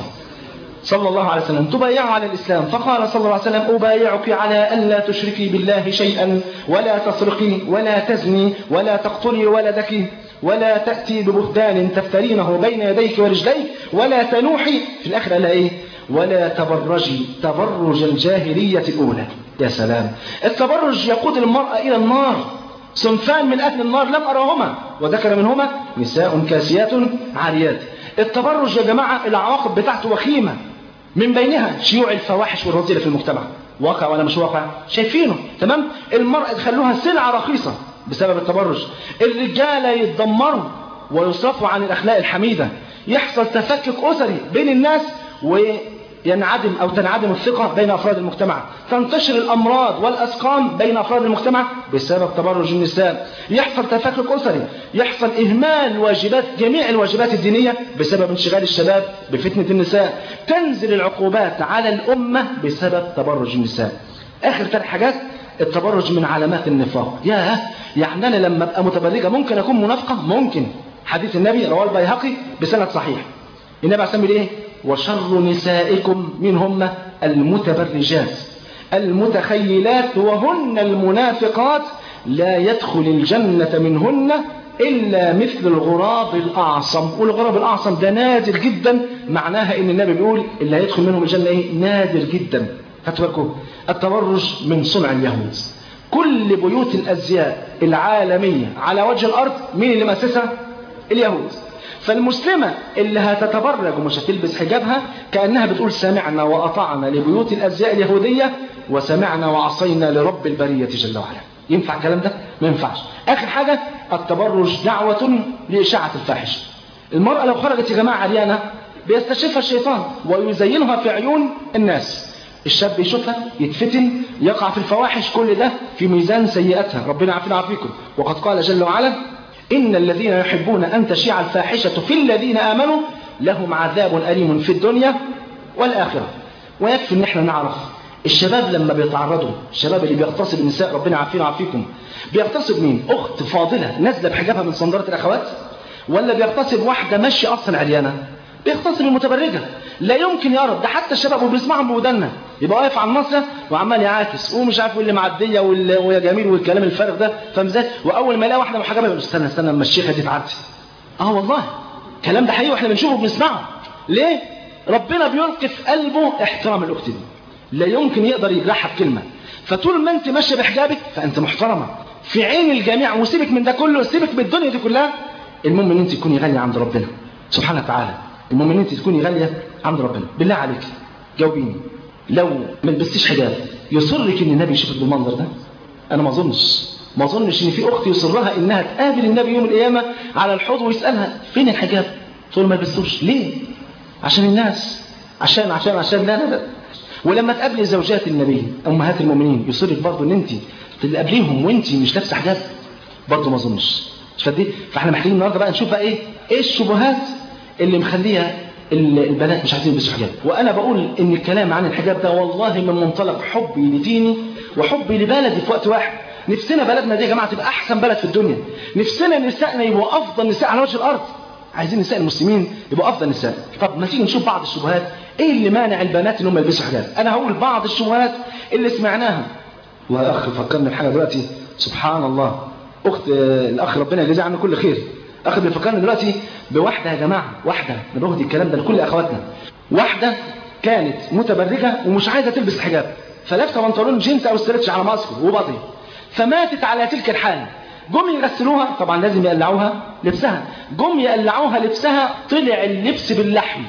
S2: صلى الله عليه وسلم تبايعه على الإسلام، فقال صلى الله عليه وسلم أبايعك على ألا تشركي بالله شيئا ولا تسرقي ولا تزني ولا تقتلي ولدك ولا تأتي ببهتان تفترينه بين يديك ورجليك ولا تنوحي. في الآخر قال إيه؟ ولا تبرجي تبرج الجاهلية الأولى. يا سلام، التبرج يقود المرأة إلى النار. صنفان من أهل النار لم أراهما وذكر منهما نساء كاسيات عاريات. التبرج يا جماعة العواقب بتاعته وخيمة، من بينها شيوع الفواحش والرذيلة في المجتمع. واقع ولا مش واقع؟ شايفينه تمام. المرأة تخلوها سلعة رخيصة بسبب التبرج. الرجالة يتدمروا ويصرفوا عن الأخلاق الحميدة، يحصل تفكك أسري بين الناس وينعدم أو تنعدم الثقة بين أفراد المجتمع، تنتشر الأمراض والأسقام بين أفراد المجتمع بسبب تبرج النساء، يحصل تفكك أسري، يحصل إهمال واجبات جميع الواجبات الدينية بسبب انشغال الشباب بفتنة النساء، تنزل العقوبات على الأمة بسبب تبرج النساء. آخر 3 حاجات التبرج من علامات النفاق. يعني أنا لما أبقى متبرجة ممكن أكون منافقة؟ ممكن. حديث النبي رواه البيهقي بسند صحيح، النبي عليه الصلاة وشر نسائكم منهن المتبرجات المتخيلات وهن المنافقات لا يدخل الجنة منهن إلا مثل الغراب الأعصم. والغراب الأعصم ده نادر جدا، معناها إن النبي بيقول اللي هيدخل منهم الجنة إيه؟ نادر جدا. فتوكوا التبرج من صنع اليهود. كل بيوت الأزياء العالمية على وجه الأرض مين اللي مؤسسها؟ اليهود. فالمسلمة اللي هتتبرج ومش هتلبس حجابها كأنها بتقول سمعنا وأطعنا لبيوت الأزياء اليهودية وسمعنا وعصينا لرب البرية جل وعلا. ينفع الكلام ده؟ ما ينفعش. آخر حاجة التبرج دعوة لإشاعة الفاحشة. المرأة لو خرجت يا جماعة عريانة بيستشفها الشيطان ويزينها في عيون الناس. الشاب يشوفها يتفتن يقع في الفواحش، كل ده في ميزان سيئاتها. ربنا عافينا وعافيكم. وقد قال جل وعلا إن الذين يحبون أن تشيع الفاحشة في الذين آمنوا لهم عذاب أليم في الدنيا والآخرة. ويكفي ان احنا نعرف الشباب لما بيتعرضوا، الشباب اللي بيغتصب النساء، ربنا عافينا وعافيكم، بيغتصب مين؟ اخت فاضله نازله بحجابها من صندره الاخوات، ولا بيغتصب واحده ماشيه اصلا عريانه؟ بيغتصب المتبرجه. لا يمكن يقرب. ده حتى الشباب وبيسمعهم بودنا يبقى واقف على الناصيه وعمال يعاكس ومش عارف اللي معديه ويا جميل والكلام الفارغ ده، فاهم ازاي؟ واول ما يلاقي واحده محجبه يقول استنى اما الشيخه دي تعدي. والله الكلام ده حقيقي واحنا بنشوفه وبنسمعه. ليه؟ ربنا بيلقي في قلبه احترام الاخت دي، لا يمكن يقدر يجرحها بكلمه. فطول ما انت ماشيه بحجابك فانت محترمه في عين الجميع. وسيبك من ده كله، سيبك من الدنيا دي كلها، المهم ان انت تكوني غاليه عند ربنا سبحانه وتعالى. المهم ان انت تكوني غاليه عند ربنا. بالله عليك جاوبيني، لو ما لبستيش حجاب يصرك ان النبي يشوفك بالمنظر ده؟ انا ما اظنش ان في اخت يصرها انها تقابل النبي يوم القيامه على الحوض ويسالها فين الحجاب تقول ما لبستوش. ليه؟ عشان الناس، عشان لا. ولما تقابلي زوجات النبي امهات المؤمنين يصرك برضه ان انت تقابليهم وانت مش لابسه حجاب؟ برضه ما اظنش. فاحنا محتاجين النهارده بقى نشوف بقى ايه الشبهات اللي مخليها البنات مش عايزين يلبسوا حجاب. وانا بقول ان الكلام عن الحجاب ده والله من منطلق حبي لديني وحبي لبلدي في وقت واحد. نفسنا بلدنا دي يا جماعه تبقى احسن بلد في الدنيا، نفسنا نسائنا يبقوا افضل نساء على وجه الارض، عايزين نساء المسلمين يبقوا افضل نساء. طب ما تيجي نشوف بعض الشبهات ايه اللي مانع البنات انهم يلبسوا حجاب. انا هقول بعض الشبهات اللي سمعناها. واخ فكرني بحاجه دلوقتي سبحان الله، اخت الاخ ربنا يجزيه عنه كل خير، اخ بيفكرني دلوقتي بواحده يا جماعه، واحده نبهدي الكلام ده لكل اخواتنا. واحده كانت متبرجه ومش عايزه تلبس حجاب، فلابسه بنطلون جينز او ستريتش على ماسكه وباطي، فماتت على تلك الحال. جم يغسلوها، طبعا لازم يقلعوها لبسها، جم يقلعوها لبسها طلع اللبس باللحم،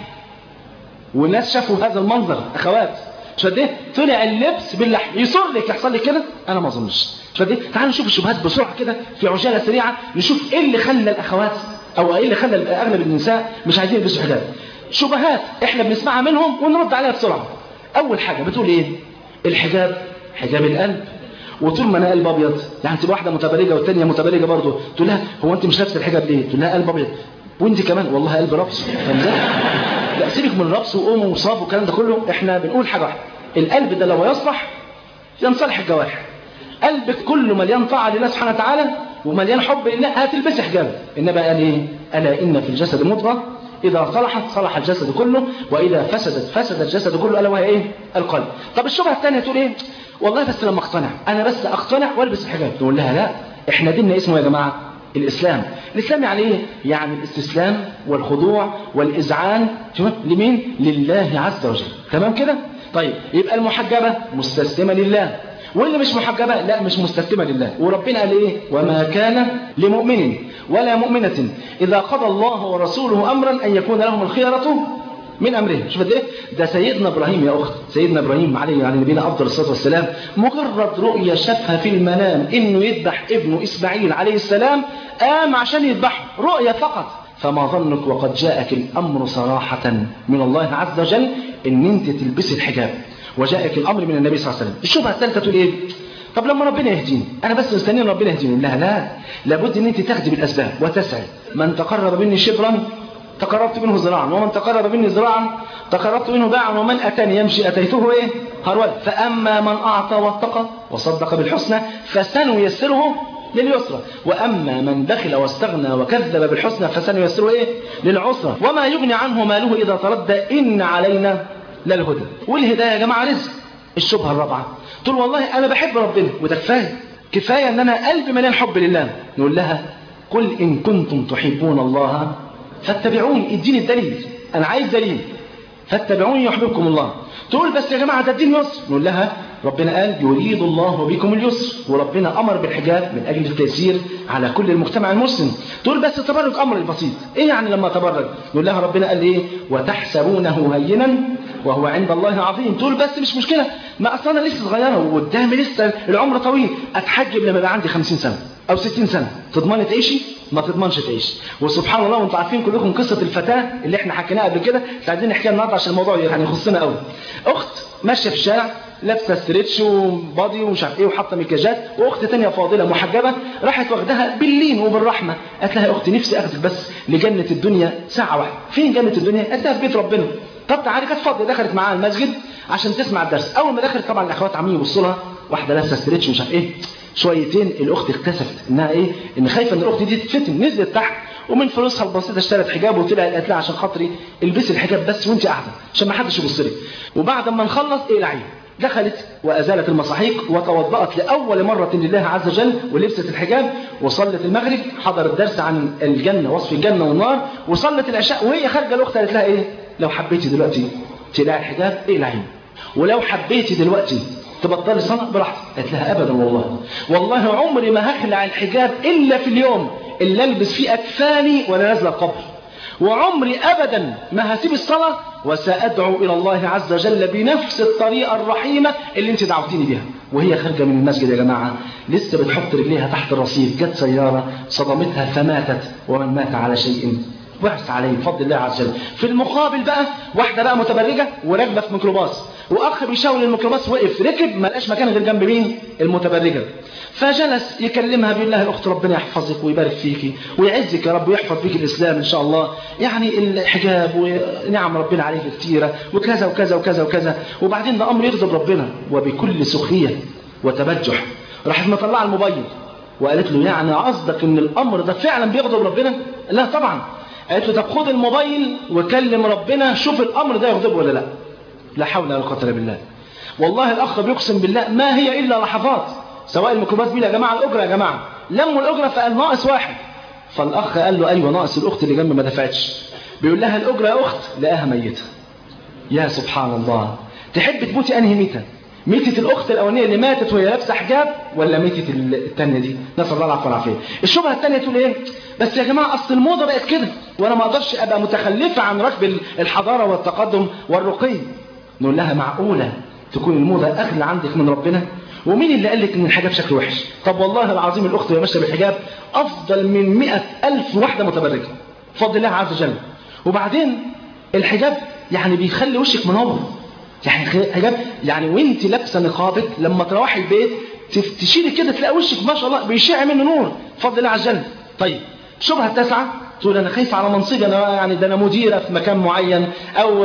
S2: والناس شافوا هذا المنظر اخوات. مش قد ايه طلع اللبس باللحم. يصر لك يحصل لك كده؟ انا ما اظنش. مش قد ايه. تعالوا نشوف الشبهات بسرعه كده في عجاله سريعه، نشوف ايه اللي خلى الاخوات او ايه اللي خلى اغلب النساء مش عايزين يلبسوا حجاب. شبهات احنا بنسمعها منهم ونرد عليها بسرعه. اول حاجه بتقول ايه؟ الحجاب حجاب القلب، وطول ما انا قلب ابيض يعني تبقى واحده متبرجه والثانيه متبرجه برضه تقول لها هو انت مش لابسه الحجاب ليه؟ تقول لها قلب ابيض، وانت كمان والله قلب ربص. لا سيبك من الربص وقوم وصاب والكلام ده كله. احنا بنقول حاجه واحده، القلب ده لو يصلح ينصلح الجوارح. قلبك كله مليان طاعه لله سبحانه وتعالى ومليان حب لله هتلبسي حجاب. النبي قال ايه؟ الا ان في الجسد مضغه اذا صلحت صلح الجسد كله واذا فسدت فسد الجسد كله، الا وهي ايه؟ القلب. طب الشبهه الثانيه تقول ايه؟ والله بس لما اقتنع، انا بس اقتنع والبس الحجاب. نقول لها لا، احنا ديننا اسمه يا جماعه الاسلام. الاسلام يعني ايه؟ يعني الاستسلام والخضوع والاذعان لمين؟ لله عز وجل. تمام كده؟ طيب يبقى المحجبه مستسلمه لله، واللي مش محجبه لا مش مستسلمه لله. وربنا قال ايه؟ وما كان لمؤمن ولا مؤمنه اذا قضى الله ورسوله امرا ان يكون لهم الخيره من امرهم. شوف قد ايه ده سيدنا ابراهيم يا اخت، سيدنا ابراهيم عليه يعني نبينا افضل الصلاه والسلام، مجرد رؤيه شافها في المنام انه يذبح ابنه اسماعيل عليه السلام قام عشان يذبحه، رؤيه فقط. فما ظنك وقد جاءك الامر صراحه من الله عز وجل ان انت تلبسي الحجاب، وجاءك الامر من النبي صلى الله عليه وسلم. الشبهه الثالثه تقول ايه؟ طب لما ربنا يهديني انا بس مستني ربنا يهديني. لا لابد ان انت تاخدي بالاسباب وتسعي. من تقرب مني شبرا تقربت منه ذراعا، ومن تقرب مني ذراعا تقربت منه باعا، ومن اتاني يمشي اتيته ايه؟ هرولا. فاما من اعطى واتقى وصدق بالحسنى فسنيسره لليسرى، واما من بخل واستغنى وكذب بالحسنى فسنيسره ايه؟ للعسرى. وما يغني عنه ماله اذا تردى ان علينا للهدى. والهدايه يا جماعه رزق. الشبهه الرابعه تقول والله انا بحب ربنا وده كفايه ان انا قلبي مليان حب لله. نقول لها قل ان كنتم تحبون الله فاتبعوني، اديني الدليل، انا عايز دليل، فاتبعوني يحببكم الله. تقول بس يا جماعه ده الدين يسر. نقول لها ربنا قال يريد الله بكم اليسر، وربنا امر بالحجاب من اجل التيسير على كل المجتمع المسلم. تقول بس التبرج امر البسيط، ايه يعني لما تبرج؟ نقول لها ربنا قال ايه؟ وتحسبونه هينا وهو عند الله عظيم. تقول بس مش مشكلة، ما أصلا أنا لسه صغيرة وقدامي لسه العمر طويل، أتحجب لما يبقى عندي 50 سنة أو 60 سنة. تضمني تعيشي؟ ما تضمنش تعيش. وسبحان الله، وانتم عارفين كلكم قصة الفتاة اللي احنا حكيناها قبل كده، عايزين نحكيها النهارده عشان الموضوع يعني يخصنا قوي. أخت ماشية في الشارع لابسه ستريتش وبادي ومش عارف ايه وحاطه مكياجات، واخت تانية فاضله محجبه راحت واخدها باللين وبالرحمه، قالت لها يا اختي نفسي اخدك بس لجنه الدنيا ساعه واحده. فين جنه الدنيا؟ قالت لها في بيت ربنا. طب تعالي. كانت فاضيه، دخلت معاها المسجد عشان تسمع الدرس. اول ما دخلت طبعا الاخوات عاملين يبصوا لها، واحده لابسه ستريتش ومش عارف ايه. شويتين الاخت اكتشفت انها ايه، ان خايفه ان الاخت دي تتفتن، نزلت تحت ومن فلوسها البسيطه اشترت حجاب وطلعت قالت لها عشان خاطري البسي الحجاب بس وانت قاعده عشان ما حدش يبص لك، وبعد ما نخلص اقلعي. دخلت وأزالت المصاحيق وتوضأت لأول مرة لله عز وجل ولبست الحجاب وصلت المغرب، حضرت درس عن الجنة، وصف الجنة والنار، وصلت العشاء. وهي خارجة الأخت قالت لها إيه؟ لو حبيتي دلوقتي تلاقي الحجاب اقلعي، ولو حبيتي دلوقتي تبطلي صلاة براحتك. قالت لها أبدا والله عمري ما هخلع الحجاب إلا في اليوم اللي ألبس فيه أكفاني ولا نازلة القبر، وعمري أبدا ما هسيب الصلاة وسأدعو إلى الله عز وجل بنفس الطريقة الرحيمة اللي انت دعوتيني بها. وهي خارجة من المسجد يا جماعة لسه بتحط رجليها تحت الرصيف، جت سيارة صدمتها فماتت، ومن مات على شيء وحس عليه بفضل الله عز وجل. في المقابل بقى واحدة بقى متبرجة وراكبة في ميكروباص، وأخ بيشاور الميكروباص وقف ركب ما لقاش مكان غير جنب مين؟ المتبرجة. فجلس يكلمها بيقول لها الأخت ربنا يحفظك ويبارك فيكي ويعزك يا رب ويحفظ بيك الإسلام إن شاء الله، يعني الحجاب ونعم ربنا عليك كثيرة وكذا وكذا وكذا وكذا، وبعدين ده أمر يغضب ربنا. وبكل سخرية وتبجح راحت مطلعة الموبايل وقالت له يعني قصدك إن الأمر ده فعلا بيغضب ربنا؟ لا طبعا. قالت له طب خد الموبايل وكلم ربنا شوف الأمر ده يغضبه ولا لا. لا حول ولا قوة إلا بالله. والله الأخ بيقسم بالله ما هي إلا لحظات، سواء الميكروباص بيه يا جماعة الأجرة يا جماعة، لموا الأجرة فقال ناقص واحد. فالأخ قال له أيوة ناقص الأخت اللي جنب ما دفعتش. بيقول لها الأجرة يا أخت، لقاها ميتة. يا سبحان الله، تحب تموتي أنهي ميتة؟ ميتة الأخت الأولانية اللي ماتت وهي لابسة حجاب، ولا ميتة الثانية دي؟ نسأل الله العفو والعافية. الشبهة الثانية تقول إيه؟ بس يا جماعة أصل الموضة بقت كده وأنا ما أقدرش أبقى متخلفة عن ركب الحضارة والتقدم والرقي. نقول لها معقولة تكون الموضة أغلى عندك من ربنا؟ ومين اللي قال لك ان الحجاب شكله وحش؟ طب والله العظيم الاخت اللي ماشيه بالحجاب افضل من 100,000 واحده متبرجه بفضل الله عز وجل. وبعدين الحجاب يعني بيخلي وشك منور، يعني حجاب يعني وانت لابسه نقابك لما تروحي البيت تشيلي كده تلاقي وشك ما شاء الله بيشع منه نور بفضل الله عز وجل. طيب الشبهه التاسعه تقول انا خايفه على منصبي، انا يعني ده انا مديره في مكان معين او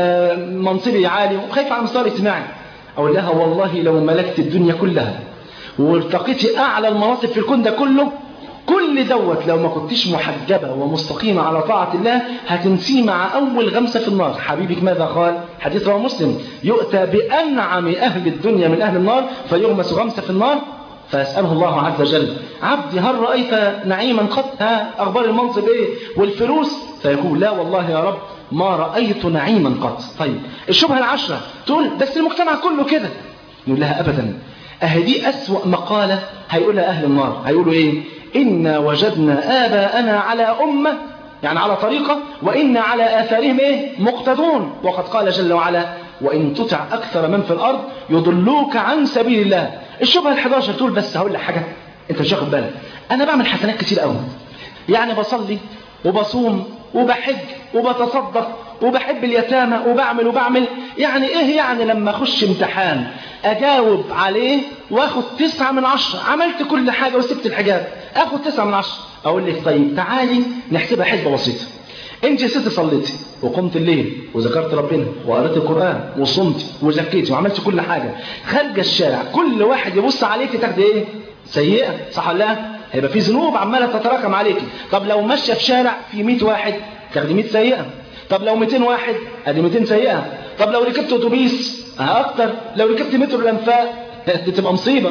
S2: منصبي عالي وخايفه على المستوى الاجتماعي. أقول لها والله لو ملكت الدنيا كلها والتقيتي أعلى المناصب في الكون ده كله، كل دوت لو ما كنتش محجبة ومستقيمة على طاعة الله هتنسيه مع أول غمسة في النار. حبيبك ماذا قال؟ حديث رواه مسلم: يؤتى بأنعم أهل الدنيا من أهل النار فيغمس غمسة في النار فيسأله الله عز وجل: عبدي هل رأيت نعيما قط؟ ها أخبار المنصب إيه والفلوس؟ فيقول: لا والله يا رب ما رأيت نعيما قط. طيب الشبهة العشرة تقول بس المجتمع كله كده. نقول لها أبدا، أهدي أسوأ مقالة هيقولها أهل النار. هيقولوا إيه؟ إنا وجدنا آباءنا على أمة، يعني على طريقة، وإنا على آثارهم إيه؟ مقتدون. وقد قال جل وعلا: وإن تطع أكثر من في الأرض يضلوك عن سبيل الله. الشبهة 11 تقول بس هقول لك حاجة أنت مش واخد بالك، أنا بعمل حسنات كتير قوي، يعني بصلي وبصوم وبحج وبتصدق وبحب اليتامى وبعمل يعني ايه يعني لما اخش امتحان اجاوب عليه واخد 9 من 10، عملت كل حاجة وسبت الحجاب اخد 9 من 10. اقول لك طيب تعالي نحسبها حسبة بسيطة. انت يا ست صليتي وقمت الليل وذكرت ربنا وقرأت القرآن وصمتي وزكيتي وعملت كل حاجة، خارجه الشارع كل واحد يبص عليك تاخدي ايه؟ سيئة، صح ولا لا؟ هيبقى في ذنوب عمالة تتراكم عليك. طب لو ماشيه في شارع في 100 واحد تاخدي 100 سيئة. طب لو 200 واحد ادي 200 سيئة. طب لو ركبت اتوبيس اكتر، لو ركبت مترو الانفاق تبقى مصيبة.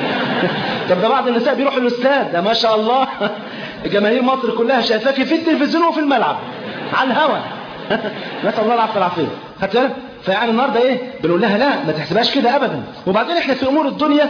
S2: طب ده بعض النساء بيروحوا الاستاد، ده ما شاء الله جماهير مصر كلها شايفاكي في التلفزيون وفي الملعب على الهوا. نسأل الله العافية والعافية. خدت بالك؟ فيعني النهارده ايه؟ بنقول لها لا ما تحسبهاش كده ابدا. وبعدين احنا في امور الدنيا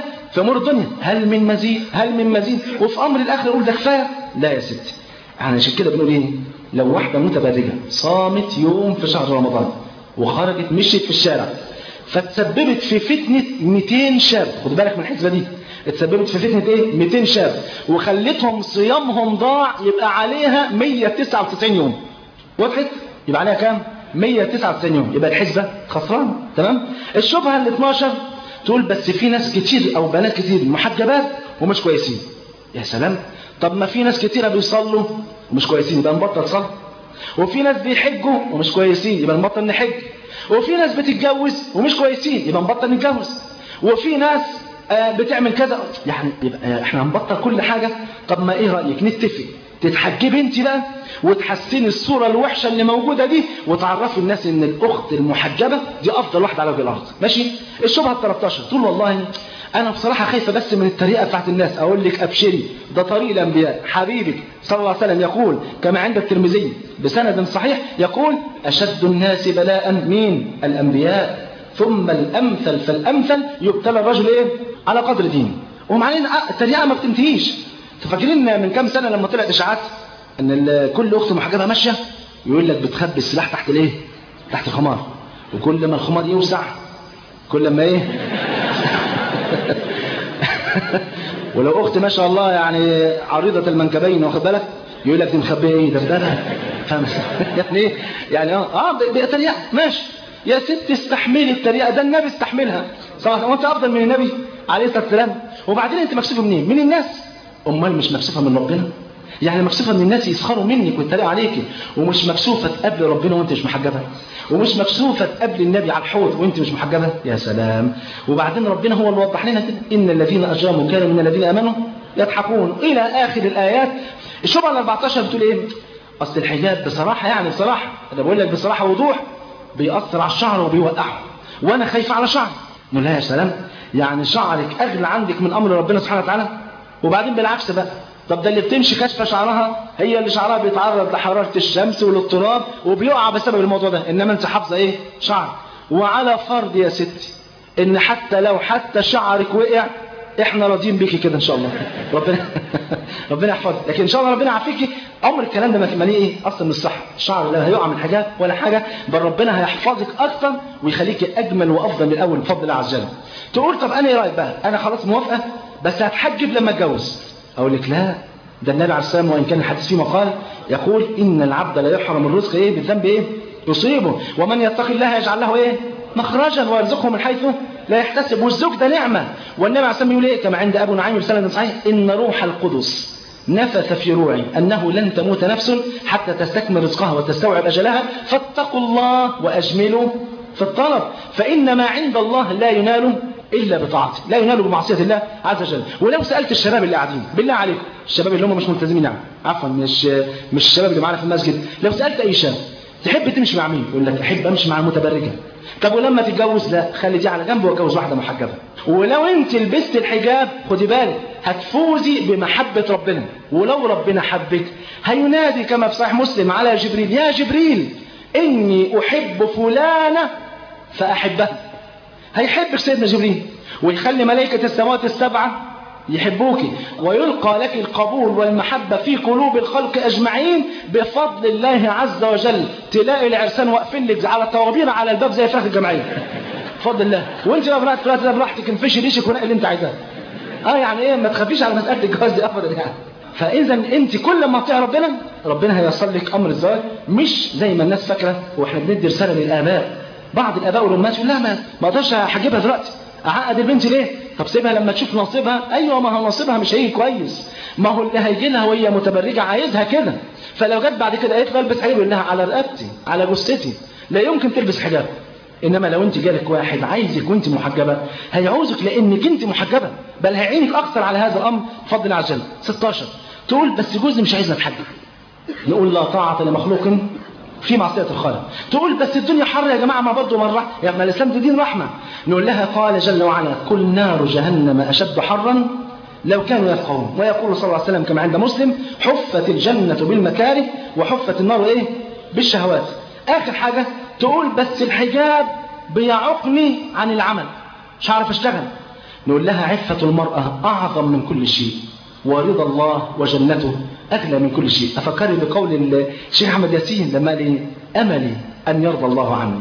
S2: هل من مزيد وفي امر الاخره نقول ده كفايه؟ لا يا ستي. يعني عشان كده بنقول ايه؟ لو واحده متبرجه صامت يوم في شهر رمضان وخرجت مشيت في الشارع، فتسببت في فتنة 200 شاب. خد بالك من الحسبة دي، اتسببت في فتنة ايه؟ 200 شاب، وخلتهم صيامهم ضاع، يبقى عليها 199 يوم. وضحت؟ يبقى عليها كام؟ 199 يوم. يبقى الحسبة خسران. تمام؟ الشبهة ال 12 تقول بس في ناس كتير او بنات كتير محجبات ومش كويسين. يا سلام، طب ما في ناس كتيرة بيصلوا ومش كويسين، يبقى نبطل صلاة. وفي ناس بيحجوا ومش كويسين، يبقى نبطل نحج. وفي ناس بتتجوز ومش كويسين، يبقى نبطل نتجوز. وفي ناس بتعمل كذا، يعني يبقى احنا هنبطل كل حاجة. طب ما ايه رأيك نتفق تتحجبي انت بقى وتحسني الصورة الوحشة اللي موجودة دي، وتعرفي الناس ان الاخت المحجبة دي افضل واحدة على وجه الارض. ماشي؟ الشبهة ال 13 تقول والله انا بصراحة خايفة بس من الطريقة بتاعت الناس. اقول لك ابشري، ده طريق الانبياء. حبيبك صلى الله عليه وسلم يقول كما عند الترمذي بسند صحيح، يقول اشد الناس بلاء مين؟ الانبياء، ثم الامثل فالامثل، يبتلى الرجل ايه؟ على قدر دينه. ومعنى الطريقة ما بتنتهيش. تفكرين من كام سنة لما طلعت اشاعات ان كل اخت محجبة ماشية يقول لك بتخبي السلاح تحت الايه؟ تحت الخمار، وكل ما الخمار يوسع كل ما ايه ولو اخت ما شاء الله يعني عريضة المنكبين، واخد بالك، يقول لك دي مخبيه ايه؟ ده فاهم يعني ايه؟ يعني بطريقة ماشي يا ست استحملي الطريقة، ده النبي استحملها صح؟ وانت افضل من النبي عليه الصلاة والسلام. وبعدين انت مكسوفة منين؟ من الناس. امال مش مكسوفة من ربنا؟ يعني مكسوفة من الناس يسخروا منك ويتريقوا عليكي، ومش مكسوفة تقابل ربنا وانت مش محجبة، ومش مكسوفة تقابل النبي على الحوض وانت مش محجبة؟ يا سلام. وبعدين ربنا هو اللي وضح لنا كده، ان الذين اجرموا كانوا من الذين امنوا يضحكون، الى اخر الايات. الشبهة ال 14 بتقول ايه؟ اصل الحجاب بصراحة، يعني بصراحة انا بقول لك بصراحة وضوح، بيأثر على الشعر وبيوقعه، وانا خايفة على شعري. نقول لها يا سلام، يعني شعرك اغلى عندك من امر ربنا سبحانه وتعالى؟ وبعدين بالعكس بقى، طب ده اللي بتمشي كاشفه شعرها هي اللي شعرها بيتعرض لحرارة الشمس والاضطراب وبيقع بسبب الموضوع ده، انما انت حافظه ايه؟ شعر. وعلى فرض يا ستي ان حتى لو شعرك وقع، احنا راضيين بيكي كده ان شاء الله، ربنا يحفظك. لكن ان شاء الله ربنا يعافيكي. عمر الكلام ده ما ايه اصلا من الصح. الشعر لا هيقع من حاجات ولا حاجه، بل ربنا هيحفظك اكثر ويخليكي اجمل وافضل من الاول بفضل الله عز وجل. تقول طب انا ايه رايك بقى؟ انا خلاص موافقه بس هتحجب لما اتجوز. اقول لك لا، ده النبي عليه السلام وان كان الحديث فيه مقال يقول ان العبد لا يحرم الرزق ايه؟ بالذنب ايه؟ يصيبه، ومن يتقي الله يجعل له ايه؟ مخرجا ويرزقه من حيث لا يحتسب. والزوج ده نعمه. والنبي عليه السلام يقول ايه كما عند ابو نعيم بسند صحيح، ان روح القدس نفث في روعي انه لن تموت نفس حتى تستكمل رزقها وتستوعب اجلها، فاتقوا الله واجملوا في الطلب، فان ما عند الله لا ينال الا بطاعته، لا ينال بمعصيه الله عز وجل. ولو سالت الشباب اللي قاعدين بالله عليكم، الشباب اللي هم مش ملتزمين، يعني عفوا مش الشباب اللي معانا في المسجد، لو سالت اي شاب تحب تمشي مع مين؟ يقول لك احب امشي مع المتبرجه. طب ولما تتجوز؟ لا، خلي دي على جنب واتجوز واحده محجبه. ولو انت لبست الحجاب خدي بالك هتفوزي بمحبه ربنا، ولو ربنا حبك هينادي كما في صحيح مسلم على جبريل، يا جبريل اني احب فلانه فاحبها. هيحبك سيدنا جبريل ويخلي ملائكه السماوات السبعه يحبوك، ويلقى لك القبول والمحبة في قلوب الخلق أجمعين بفضل الله عز وجل. تلاقي العرسان واقفين لك على الطوابير على الباب زي فراخ الجمعية بفضل الله، وانت بقى براحتك انفشي ريشك ونقل اللي انت عايزاه. يعني ايه، ما تخافيش على مسألة الجواز دي ابدا يعني. فاذا انت كل ما تطيع ربنا هيوصل لك امر الزواج، مش زي ما الناس فاكره. واحنا بندي رساله للاباء، بعض الاباء والامهات يقول لا ما اقدرش احجبها دلوقتي، اعقد البنت ليه؟ طب سيبها لما تشوف نصيبها. ايوه، ما هو نصيبها مش هيجي كويس، ما هو اللي هيجي لها وهي متبرجه عايزها كده. فلو جت بعد كده قالت البس حجاب يقول لها على رقبتي على جثتي لا يمكن تلبس حجاب. انما لو انت جالك واحد عايزك وانت محجبه هيعوزك لانك انت محجبه، بل هيعينك اكثر على هذا الامر بفضل الله عز وجل. 16 تقول بس جوزي مش عايزنا نتحجب. نقول لا طاعه لمخلوق في معصية الخالق. تقول بس الدنيا حر يا جماعة، ما برضه مرة يعني الإسلام ده دين رحمة. نقول لها قال جل وعلا كل نار جهنم أشد حرا لو كانوا يفقهون. ويقول صلى الله عليه وسلم كما عند مسلم حفت الجنة بالمكاره وحفت النار إيه؟ بالشهوات. آخر حاجة تقول بس الحجاب بيعقني عن العمل، مش عارف أشتغل. نقول لها عفة المرأة أعظم من كل شيء، ورضا الله وجنته أغلى من كل شيء. أفكرني بقول الشيخ أحمد ياسين لما قال أملي أن يرضى الله عني.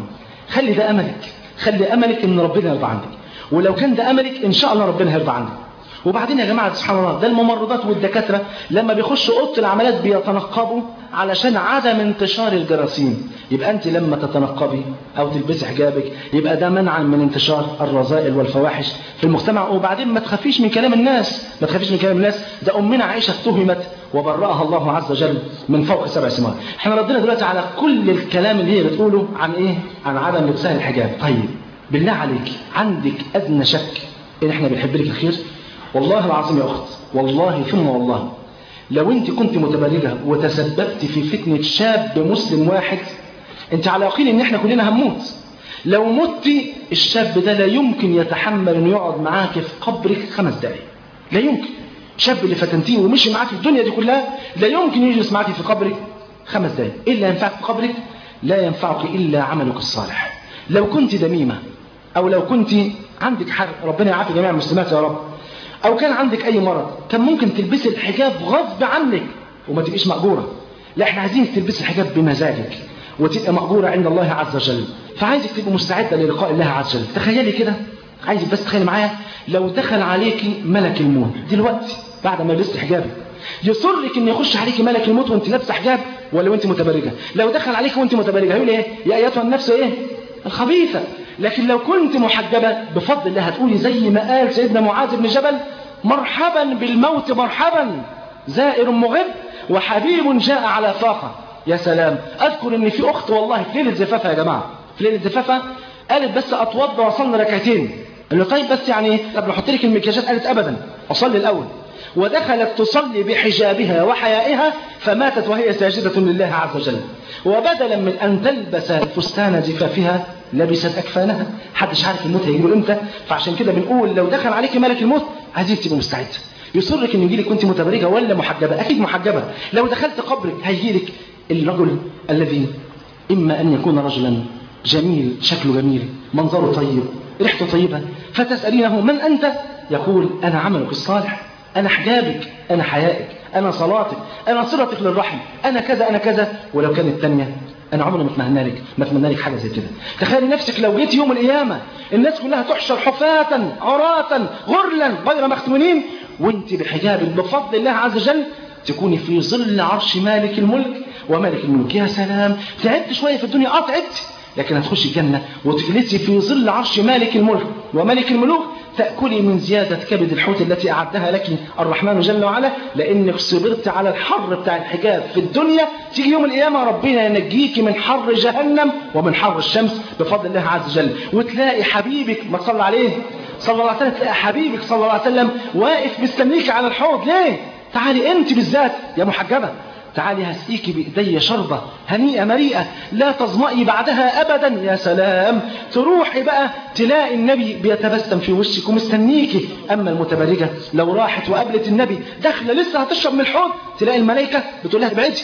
S2: خلي ده أملك، خلي أملك إن ربنا يرضى عنك، ولو كان ده أملك إن شاء الله ربنا هيرضى عنك. وبعدين يا جماعة سبحان الله، ده الممرضات والدكاترة لما بيخشوا أوضة العمليات بيتنقبوا علشان عدم انتشار الجراثيم. يبقى أنت لما تتنقبي أو تلبسي حجابك يبقى ده منعا من انتشار الرذائل والفواحش في المجتمع. وبعدين ما تخافيش من كلام الناس، ما تخافيش من كلام الناس، ده أمنا عائشة اتهمت وبرأها الله عز وجل من فوق 7 سماوات. احنا ردنا دلوقتي على كل الكلام اللي هي بتقوله عن إيه؟ عن عدم لبسها الحجاب. طيب بالله عليك عندك أدنى شك إن احنا بنحب لك الخير؟ والله العظيم يا أخت، والله ثم والله، لو أنت كنت متبرجة وتسببت في فتنة شاب مسلم واحد، أنت على يقين إن إحنا كلنا هنموت. لو مت الشاب ده لا يمكن يتحمل إنه يقعد معاك في قبرك 5 دقايق، لا يمكن. الشاب اللي فتنتيه ومشي معاك في الدنيا دي كلها لا يمكن يجلس معاك في قبرك 5 دقايق. إيه اللي ينفعك في قبرك؟ لا ينفعك إلا عملك الصالح. لو كنت دميمة أو لو كنت عندك حق، ربنا يعافي جميع المسلمات يا رب، أو كان عندك أي مرض، كان ممكن تلبسي الحجاب غصب عنك وما تبقيش مأجورة. لا، احنا عايزين تلبسي الحجاب بمزاجك وتبقى مأجورة عند الله عز وجل. فعايزك تبقى مستعدة للقاء الله عز وجل. تخيلي كده، عايزك بس تخيلي معايا لو دخل عليكي ملك الموت دلوقتي بعد ما لبست حجابك، يصرك ان يخش عليكي ملك الموت وانت لابسه حجاب ولا وانت متبرجه؟ لو دخل عليكي وانت متبرجه هيقول ايه؟ يا ايتها النفس ايه؟ الخبيثه. لكن لو كنت محجبه بفضل الله هتقولي زي ما قال سيدنا معاذ بن جبل: مرحبا بالموت مرحبا، زائر مغب وحبيب جاء على فاقه. يا سلام. اذكر ان في اخت والله في ليله زفافها يا جماعه، في ليله زفافها قالت بس اتوضى واصلي ركعتين. قال له طيب بس يعني قبل احط لك المكياجات، قالت ابدا اصلي الاول. ودخلت تصلي بحجابها وحيائها فماتت وهي ساجدة لله عز وجل. وبدلا من أن تلبس فستان زفافها لبست أكفانها. حدش عارف الموت هيجيله إمتى، فعشان كده بنقول لو دخل عليك ملك الموت عايزين تبقى مستعد. يصرك إن يجيلك كنت متبرجة ولا محجبة؟ أكيد محجبة. لو دخلت قبرك هيجيلك الرجل الذي إما أن يكون رجلا جميل، شكله جميل، منظره طيب، ريحته طيبة، فتسألينه من أنت؟ يقول أنا عملك الصالح، أنا حجابك، أنا حيائك، أنا صلاتك، أنا صلتك للرحم، أنا كذا أنا كذا. ولو كانت الثانية أنا عمري ما أتمنى لك حاجة زي كده. تخيلي نفسك لو جيت يوم القيامة الناس كلها تحشر حفاة عراة غرلا غير مختونين وانت بحجابك بفضل الله عز وجل تكوني في ظل عرش مالك الملك وملك الملوك. يا سلام. تعبت شوية في الدنيا، تعبت، لكن هتخشي الجنة وتجلسي في ظل عرش مالك الملك وملك الملوك، تأكلي من زيادة كبد الحوت التي أعدها لك الرحمن جل وعلا، لأنك صبرت على الحر بتاع الحجاب في الدنيا. تيجي يوم القيامة ربنا ينجيك من حر جهنم ومن حر الشمس بفضل الله عز وجل. وتلاقي حبيبك، ما تصلى عليه صلى الله عليه وسلم، تلاقي حبيبك صلى الله عليه وسلم واقف مستنيك على الحوض. ليه؟ تعالي أنت بالذات يا محجبة، تعالي هسقيكي بإيدي شربة هنيئة مريئة لا تظمئي بعدها أبدا. يا سلام. تروحي بقى تلاقي النبي بيتبسم في وشك ومستنيكي. أما المتبرجة لو راحت وقابلت النبي داخله لسه هتشرب من الحوض، تلاقي الملائكة بتقول لها ابعدي،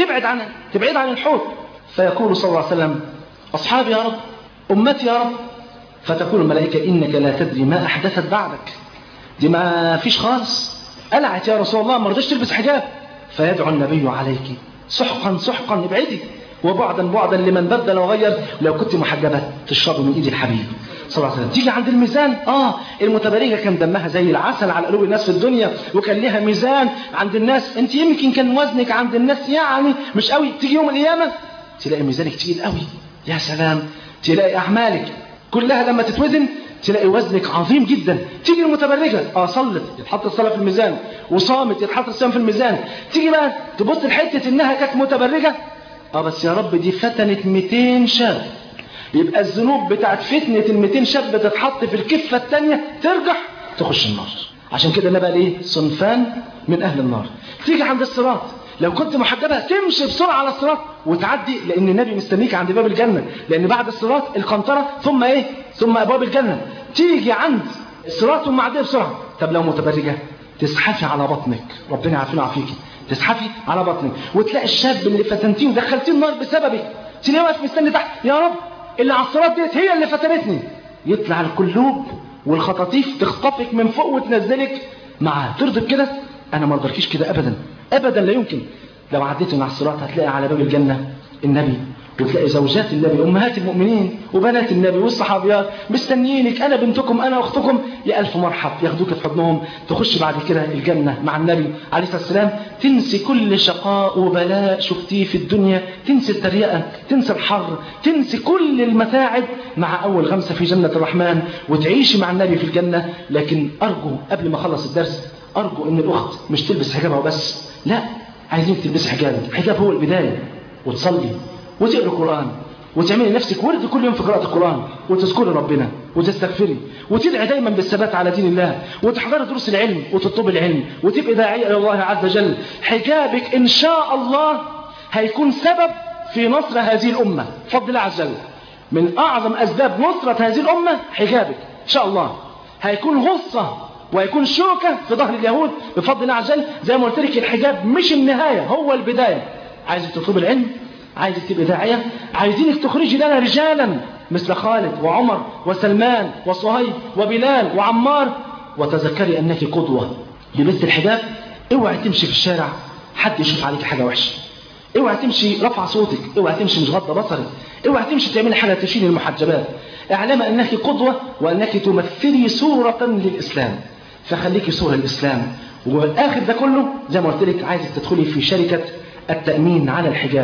S2: تبعد عن الحوض. فيقول صلى الله عليه وسلم: أصحابي يا رب، أمتي يا رب. فتقول الملائكة: إنك لا تدري ما أحدثت بعدك، دي ما فيش خالص، قلعت يا رسول الله، ما رضيش تلبس حجاب. فيدعو النبي عليك: سحقا سحقا، ابعدي، وبعدا بعدا لمن بدل وغير. لو كنت محجبة تشربي من ايد الحبيب صلى الله عليه وسلم. تيجي عند الميزان، المتبرجة كان دمها زي العسل على قلوب الناس في الدنيا وكان لها ميزان عند الناس. انت يمكن كان وزنك عند الناس يعني مش قوي، تيجي يوم القيامة تلاقي ميزانك تقيل قوي. يا سلام. تلاقي اعمالك كلها لما تتوزن تلاقي وزنك عظيم جدا. تيجي المتبرجة صلت يتحط الصلاة في الميزان، وصامت يتحط الصيام في الميزان. تيجي بقى تبص لحتة انها كانت متبرجة، بس يا رب دي فتنت 200 شاب، يبقى الذنوب بتاعت فتنة ال200 شاب بتتحط في الكفة الثانية ترجح تخش النار. عشان كده نبقى ايه؟ صنفان من اهل النار. تيجي عند الصراط، لو كنت محجبة تمشي بسرعة على الصراط وتعدي، لأن النبي مستنيك عند باب الجنة، لأن بعد الصراط القنطرة ثم إيه؟ ثم أبواب الجنة. تيجي عند الصراط ثم عديه بسرعة. طب لو متبرجة تزحفي على بطنك، ربنا يعافينا ويعافيكي، تزحفي على بطنك وتلاقي الشاب اللي فتنتيه ودخلتيه النار بسببك تلاقيه واقف مستني تحت: يا رب اللي على الصراط ديت هي اللي فتنتني. يطلع القلوب والخطاطيف تخطفك من فوق وتنزلك معاه. ترضى بكده؟ أنا ما أرضاكيش كده أبدا أبدا، لا يمكن. لو عديت من على الصراط هتلاقي على باب الجنة النبي وتلاقي زوجات النبي أمهات المؤمنين وبنات النبي والصحابيات مستنيينك، أنا بنتكم أنا أختكم، يا ألف مرحب، ياخدوك في حضنهم، تخش بعد كده الجنة مع النبي عليه الصلاة والسلام، تنسي كل شقاء وبلاء شفتيه في الدنيا، تنسي التريقة، تنسي الحر، تنسي كل المتاعب مع أول غمسة في جنة الرحمن، وتعيشي مع النبي في الجنة. لكن أرجو قبل ما أخلص الدرس، أرجو إن الأخت مش تلبس حجابها وبس، لا، عايزين تلبس حجاب. الحجاب هو البداية، وتصلي وتقرأ القرآن وتعملي نفسك ورد كل يوم في قراءة القرآن، وتذكري ربنا وتستغفري وتدعي دايما بالثبات على دين الله، وتحضري دروس العلم وتطلبي العلم وتبقي داعية إلى الله عز وجل. حجابك إن شاء الله هيكون سبب في نصر هذه الأمة بفضل الله عز وجل. من أعظم أسباب نصرة هذه الأمة حجابك إن شاء الله، هيكون غصة وهيكون شوكة في ظهر اليهود بفضل الله عز وجل. زي ما قلت لك الحجاب مش النهاية، هو البداية. عايزك تطلبي العلم، عايزك تبقى داعية، عايزينك تخرجي لنا رجالا مثل خالد وعمر وسلمان وصهيب وبلال وعمار، وتذكري أنك قدوة. لبست الحجاب اوعي تمشي في الشارع حد يشوف عليك حاجة وحشة، اوعي تمشي رفع صوتك، اوعي تمشي مش غض بصرك، اوعي تمشي تعملي حاجة تشيل المحجبات. اعلم أنك قدوة وأنك تمثلي صورة للإسلام، فخليكي صورة للإسلام. والآخر ده كله زي ما قلت لك عايزك تدخلي في شركة التأمين على الحجاب.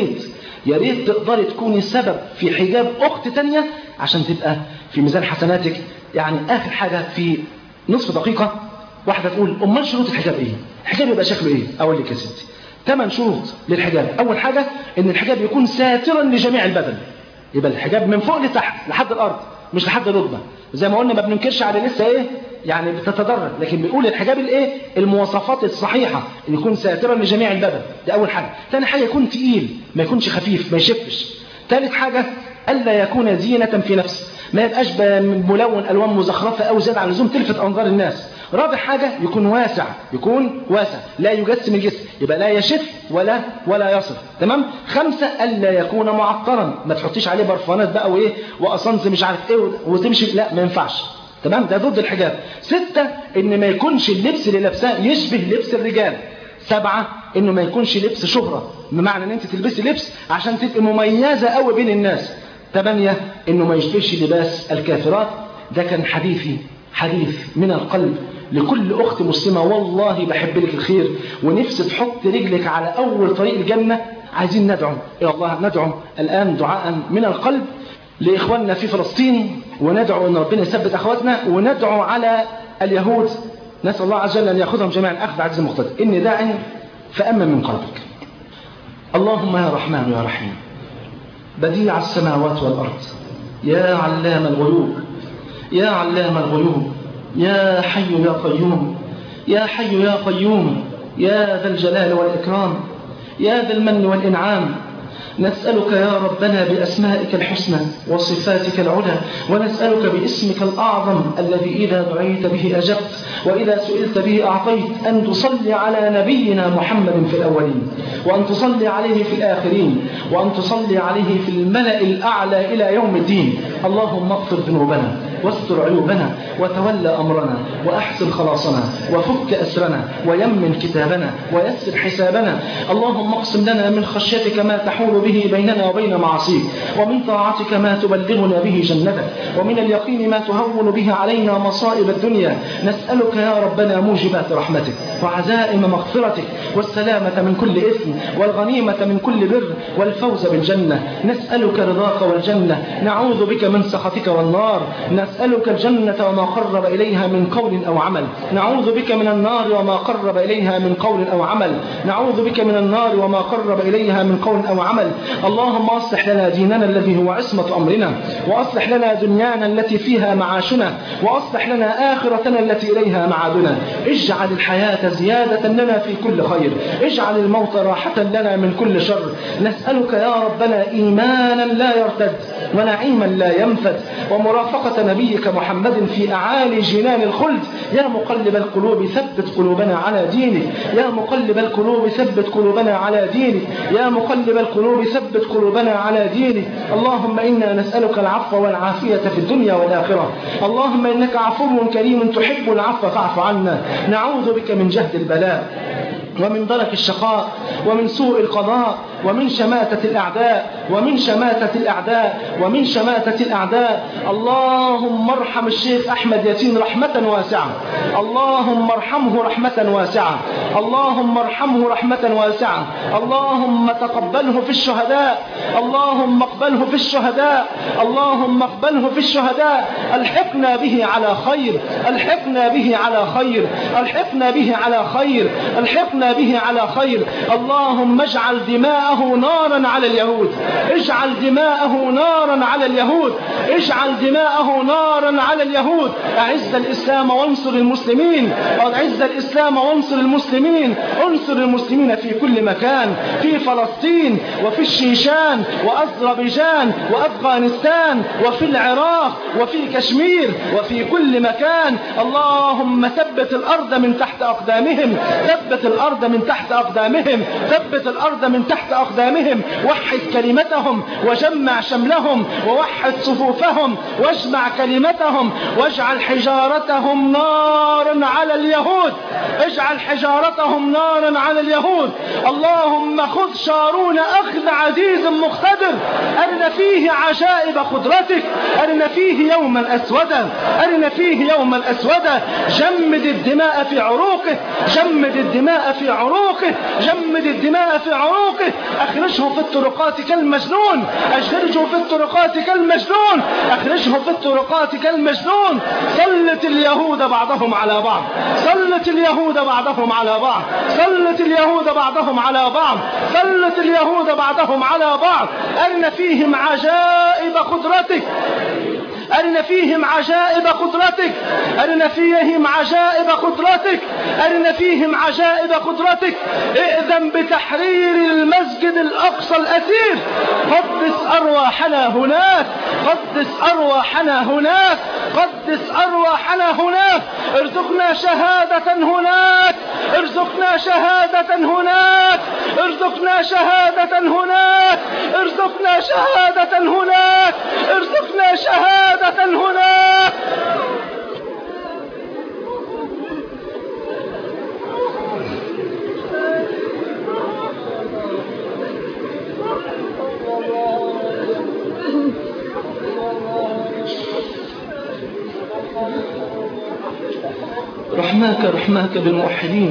S2: يا ريت تقدري تكوني سبب في حجاب أخت تانية عشان تبقى في ميزان حسناتك. يعني آخر حاجة في نصف دقيقة، واحدة تقول أمال شروط الحجاب إيه؟ الحجاب يبقى شكله إيه؟ أقول لك يا ستي 8 شروط للحجاب. أول حاجة إن الحجاب يكون ساترا لجميع البدن، يبقى الحجاب من فوق لتحت لحد الأرض مش لحد الركبة. زي ما قلنا ما بننكرش على لسه إيه يعني بتتدرج، لكن بنقول الحجاب الإيه المواصفات الصحيحة، إن يكون ساترا لجميع البدن، ده أول حاجة. ثاني حاجة يكون تقيل، ما يكونش خفيف، ما يشفش. ثالث حاجة ألا يكون زينة في نفسه، ما يبقاش ملون ألوان مزخرفة أو زيادة عن اللزوم تلفت أنظار الناس. رابع حاجة يكون واسع، لا يجسم الجسم، يبقى لا يشف ولا يصف. تمام. 5 ألا يكون معطرا، ما تحطيش عليه برفانات بقى وايه وأصنز مش عارف ايه وتمشي، لا ما ينفعش. تمام، ده ضد الحجاب. 6 ان ما يكونش اللبس اللي لابساه يشبه لبس الرجال. 7 انه ما يكونش لبس شهرة، بمعنى ان انت تلبسي لبس عشان تبقي مميزة قوي بين الناس. 8 انه ما يشبهش لباس الكافرات. ده كان حديث من القلب لكل أخت مسلمة، والله بحب لك الخير ونفسي تحط رجلك على أول طريق الجنة. عايزين ندعو إلى الله، ندعو الآن دعاء من القلب لإخواننا في فلسطين، وندعو أن ربنا يثبت أخواتنا، وندعو على اليهود، نسأل الله عز وجل أن يأخذهم جميعا أخذ عزيز مقتدر. إني داع فأمن من قلبك. اللهم يا رحمن يا رحيم، بديع السماوات والأرض، يا علام الغيوب، يا علام الغيوب، يا حي يا قيوم، يا حي يا قيوم، يا ذا الجلال والإكرام، يا ذا المن والإنعام، نسألك يا ربنا بأسمائك الحسنى وصفاتك العلى، ونسألك باسمك الأعظم الذي إذا دعيت به أجبت وإذا سئلت به أعطيت، أن تصلي على نبينا محمد في الأولين، وأن تصلي عليه في الآخرين، وأن تصلي عليه في الملأ الأعلى إلى يوم الدين. اللهم اغفر ذنوبنا واستر عيوبنا وتولى أمرنا وأحسن خلاصنا وفك أسرنا ويمن كتابنا ويسر حسابنا. اللهم اقسم لنا من خشيتك ما تحول به بيننا وبين معاصيك، ومن طاعتك ما تبلغنا به جنتك، ومن اليقين ما تهون به علينا مصائب الدنيا. نسألك يا ربنا موجبات رحمتك وعزائم مغفرتك والسلامة من كل إثم والغنيمة من كل بر والفوز بالجنة. نسألك رضاك والجنة، نعوذ بك من سخطك والنار. نسألك الجنة وما قرب إليها من قول أو عمل، نعوذ بك من النار وما قرب إليها من قول أو عمل، نعوذ بك من النار وما قرب إليها من قول أو عمل. اللهم أصلح لنا ديننا الذي هو عصمة أمرنا، وأصلح لنا دنيانا التي فيها معاشنا، وأصلح لنا آخرتنا التي إليها معادنا. اجعل الحياة زيادة لنا في كل خير، اجعل الموت راحة لنا من كل شر. نسألك يا ربنا إيمانا لا يرتد ونعيما لا ينفد، ومرافقة نبيك محمد في أعالي جنان الخلد. يا مقلب القلوب ثبت قلوبنا على دينك، يا مقلب القلوب ثبت قلوبنا على دينك، يا مقلب القلوب ثبت قلوبنا على دينك. اللهم إنا نسألك العفو والعافية في الدنيا والآخرة. اللهم إنك عفو كريم تحب العفو فاعف عنا. نعوذ بك من جهد البلاء ومن درك الشقاء ومن سوء القضاء ومن شماتة الأعداء ومن شماتة الأعداء ومن شماتة الأعداء. اللهم ارحم الشيخ أحمد ياسين رحمة واسعة، اللهم ارحمه رحمة واسعة، اللهم ارحمه رحمة واسعة. اللهم تقبله في الشهداء، اللهم اقبله في الشهداء، اللهم اقبله في الشهداء. الحقنا به على خير، الحقنا به على خير، الحقنا به على خير، الحقنا به على خير. اللهم اجعل دماءه نارا على اليهود، اجعل دماءه نارا على اليهود، اجعل دماءه نارا على اليهود. اعز الإسلام وانصر المسلمين، اعز الإسلام وانصر المسلمين، انصر المسلمين في كل مكان، في فلسطين وفي الشيشان وأذربيجان وأفغانستان وفي العراق وفي كشمير وفي كل مكان. اللهم ثبت الأرض من تحت أقدامهم، ثبت الأرض من تحت أقدامهم، ثبت الأرض من تحت أقدامهم. وحد كلمتهم وجمع شملهم، ووحد صفوفهم واجمع كلمتهم، واجعل حجارتهم نارا على اليهود، اجعل حجارتهم نارا على اليهود. اللهم خذ شارون أخذ عزيز مقتدر، أرنا فيه عجائب قدرتك، أرنا فيه يوما أسودا، أرنا فيه يوما أسودا. جمد الدماء في عروقه، جمد الدماء في عروقه، جمد الدماء في عروقه. أخرجه في الطرقات كالمجنون، أخرجه في الطرقات كالمجنون، أخرجه في الطرقات كالمجنون. سلط اليهود بعضهم على بعض، سلط اليهود بعضهم على بعض، سلط اليهود بعضهم على بعض، سلط اليهود بعضهم على بعض. أرنا فيهم عجائب قدرتك، أرنا فيهم عجائب قدرتك، أرنا فيهم عجائب قدرتك، أرنا فيهم عجائب قدرتك. ائذن بتحرير المسجد الأقصى الأثير، قدس أرواحنا هناك، قدس أرواحنا هناك، قدس أرواحنا هناك. ارزقنا شهادة هناك، ارزقنا شهادة هناك، ارزقنا شهادة هناك، ارزقنا شهادة هناك، ارزقنا شهادة هناك. رحماك بالموحدين،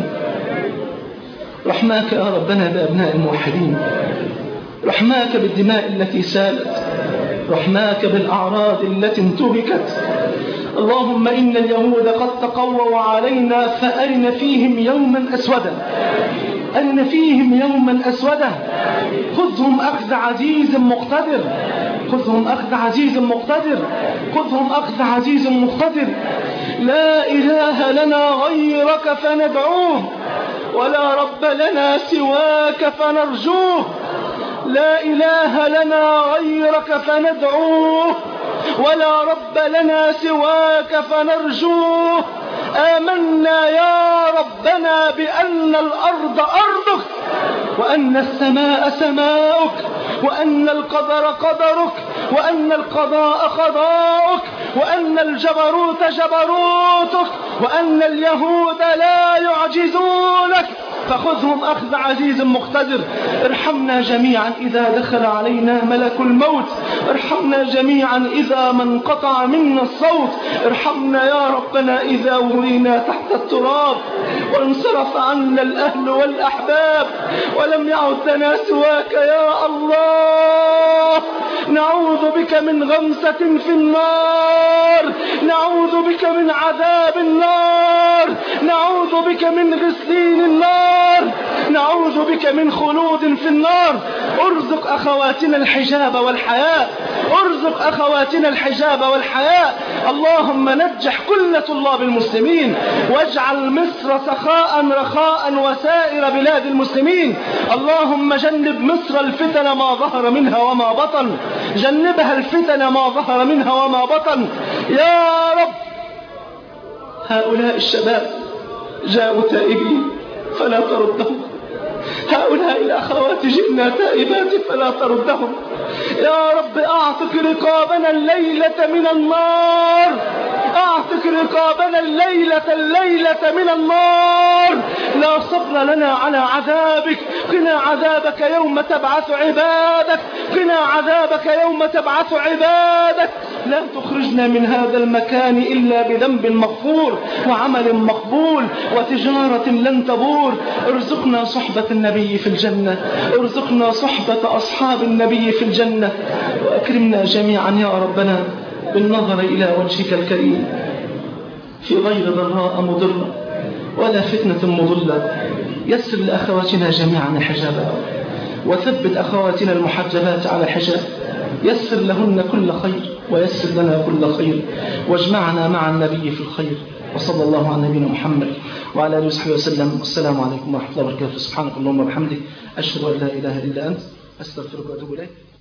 S2: رحماك يا ربنا بأبناء الموحدين، رحماك بالدماء التي سالت، رحماك بالأعراض التي انتهكت. اللهم إن اليهود قد تقووا علينا، فأرنا فيهم يوما أسودا، أرنا فيهم يوما أسودا. خذهم أخذ عزيز مقتدر، خذهم أخذ عزيز مقتدر، خذهم أخذ عزيز مقتدر. لا إله لنا غيرك فندعوه، ولا رب لنا سواك فنرجوه. لا إله لنا غيرك فندعوه، ولا رب لنا سواك فنرجوه. آمنا يا ربنا بأن الأرض أرضك، وأن السماء سماؤك، وأن القدر قدرك، وأن القضاء قضاؤك، وأن الجبروت جبروتك، وأن اليهود لا يعجزونك. فخذهم أخذ عزيز مقتدر. ارحمنا جميعا إذا دخل علينا ملك الموت، ارحمنا جميعا إذا ما انقطع منا الصوت، ارحمنا يا ربنا إذا ورينا تحت التراب وانصرف عنا الأهل والأحباب ولم يعد لنا سواك يا الله. نعوذ بك من غمسة في النار، نعوذ بك من عذاب النار، نعوذ بك من غسلين النار، نعوذ بك من خلود في النار. ارزق أخواتنا الحجاب والحياء، ارزق أخواتنا الحجاب والحياء. اللهم نجح كل طلاب المسلمين، واجعل مصر سخاء رخاء وسائر بلاد المسلمين. اللهم جنب مصر الفتن ما ظهر منها وما بطن، جنبها الفتن ما ظهر منها وما بطن يا رب. هؤلاء الشباب جاءوا تائبين فلا تردهم، هؤلاء الأخوات جئنا تائبات فلا تردهم. يا رب أعتق رقابنا الليلة من النار، أعتق رقابنا الليلة من النار. لا صبر لنا على عذابك. قنا عذابك يوم تبعث عبادك. قنا عذابك يوم تبعث عبادك. لا تخرجنا من هذا المكان إلا بذنب مغفور وعمل مقبول وتجارة لن تبور. ارزقنا صحبة النبي في الجنة. ارزقنا صحبة أصحاب النبي في الجنة. وأكرمنا جميعا يا ربنا بالنظر إلى وجهك الكريم في غير ضراء مضرة ولا فتنة مضلة. يسر لأخواتنا جميعا الحجاب وثبت أخواتنا المحجبات على الحجاب. يسر لهن كل خير ويسر لنا كل خير واجمعنا مع النبي في الخير. وصلى الله على نبينا محمد وعلى آله وصحبه وسلم. والسلام عليكم ورحمة الله وبركاته. سبحانك اللهم وبحمدك أشهد أن لا إله إلا أنت أستغفرك وأتوب إليك.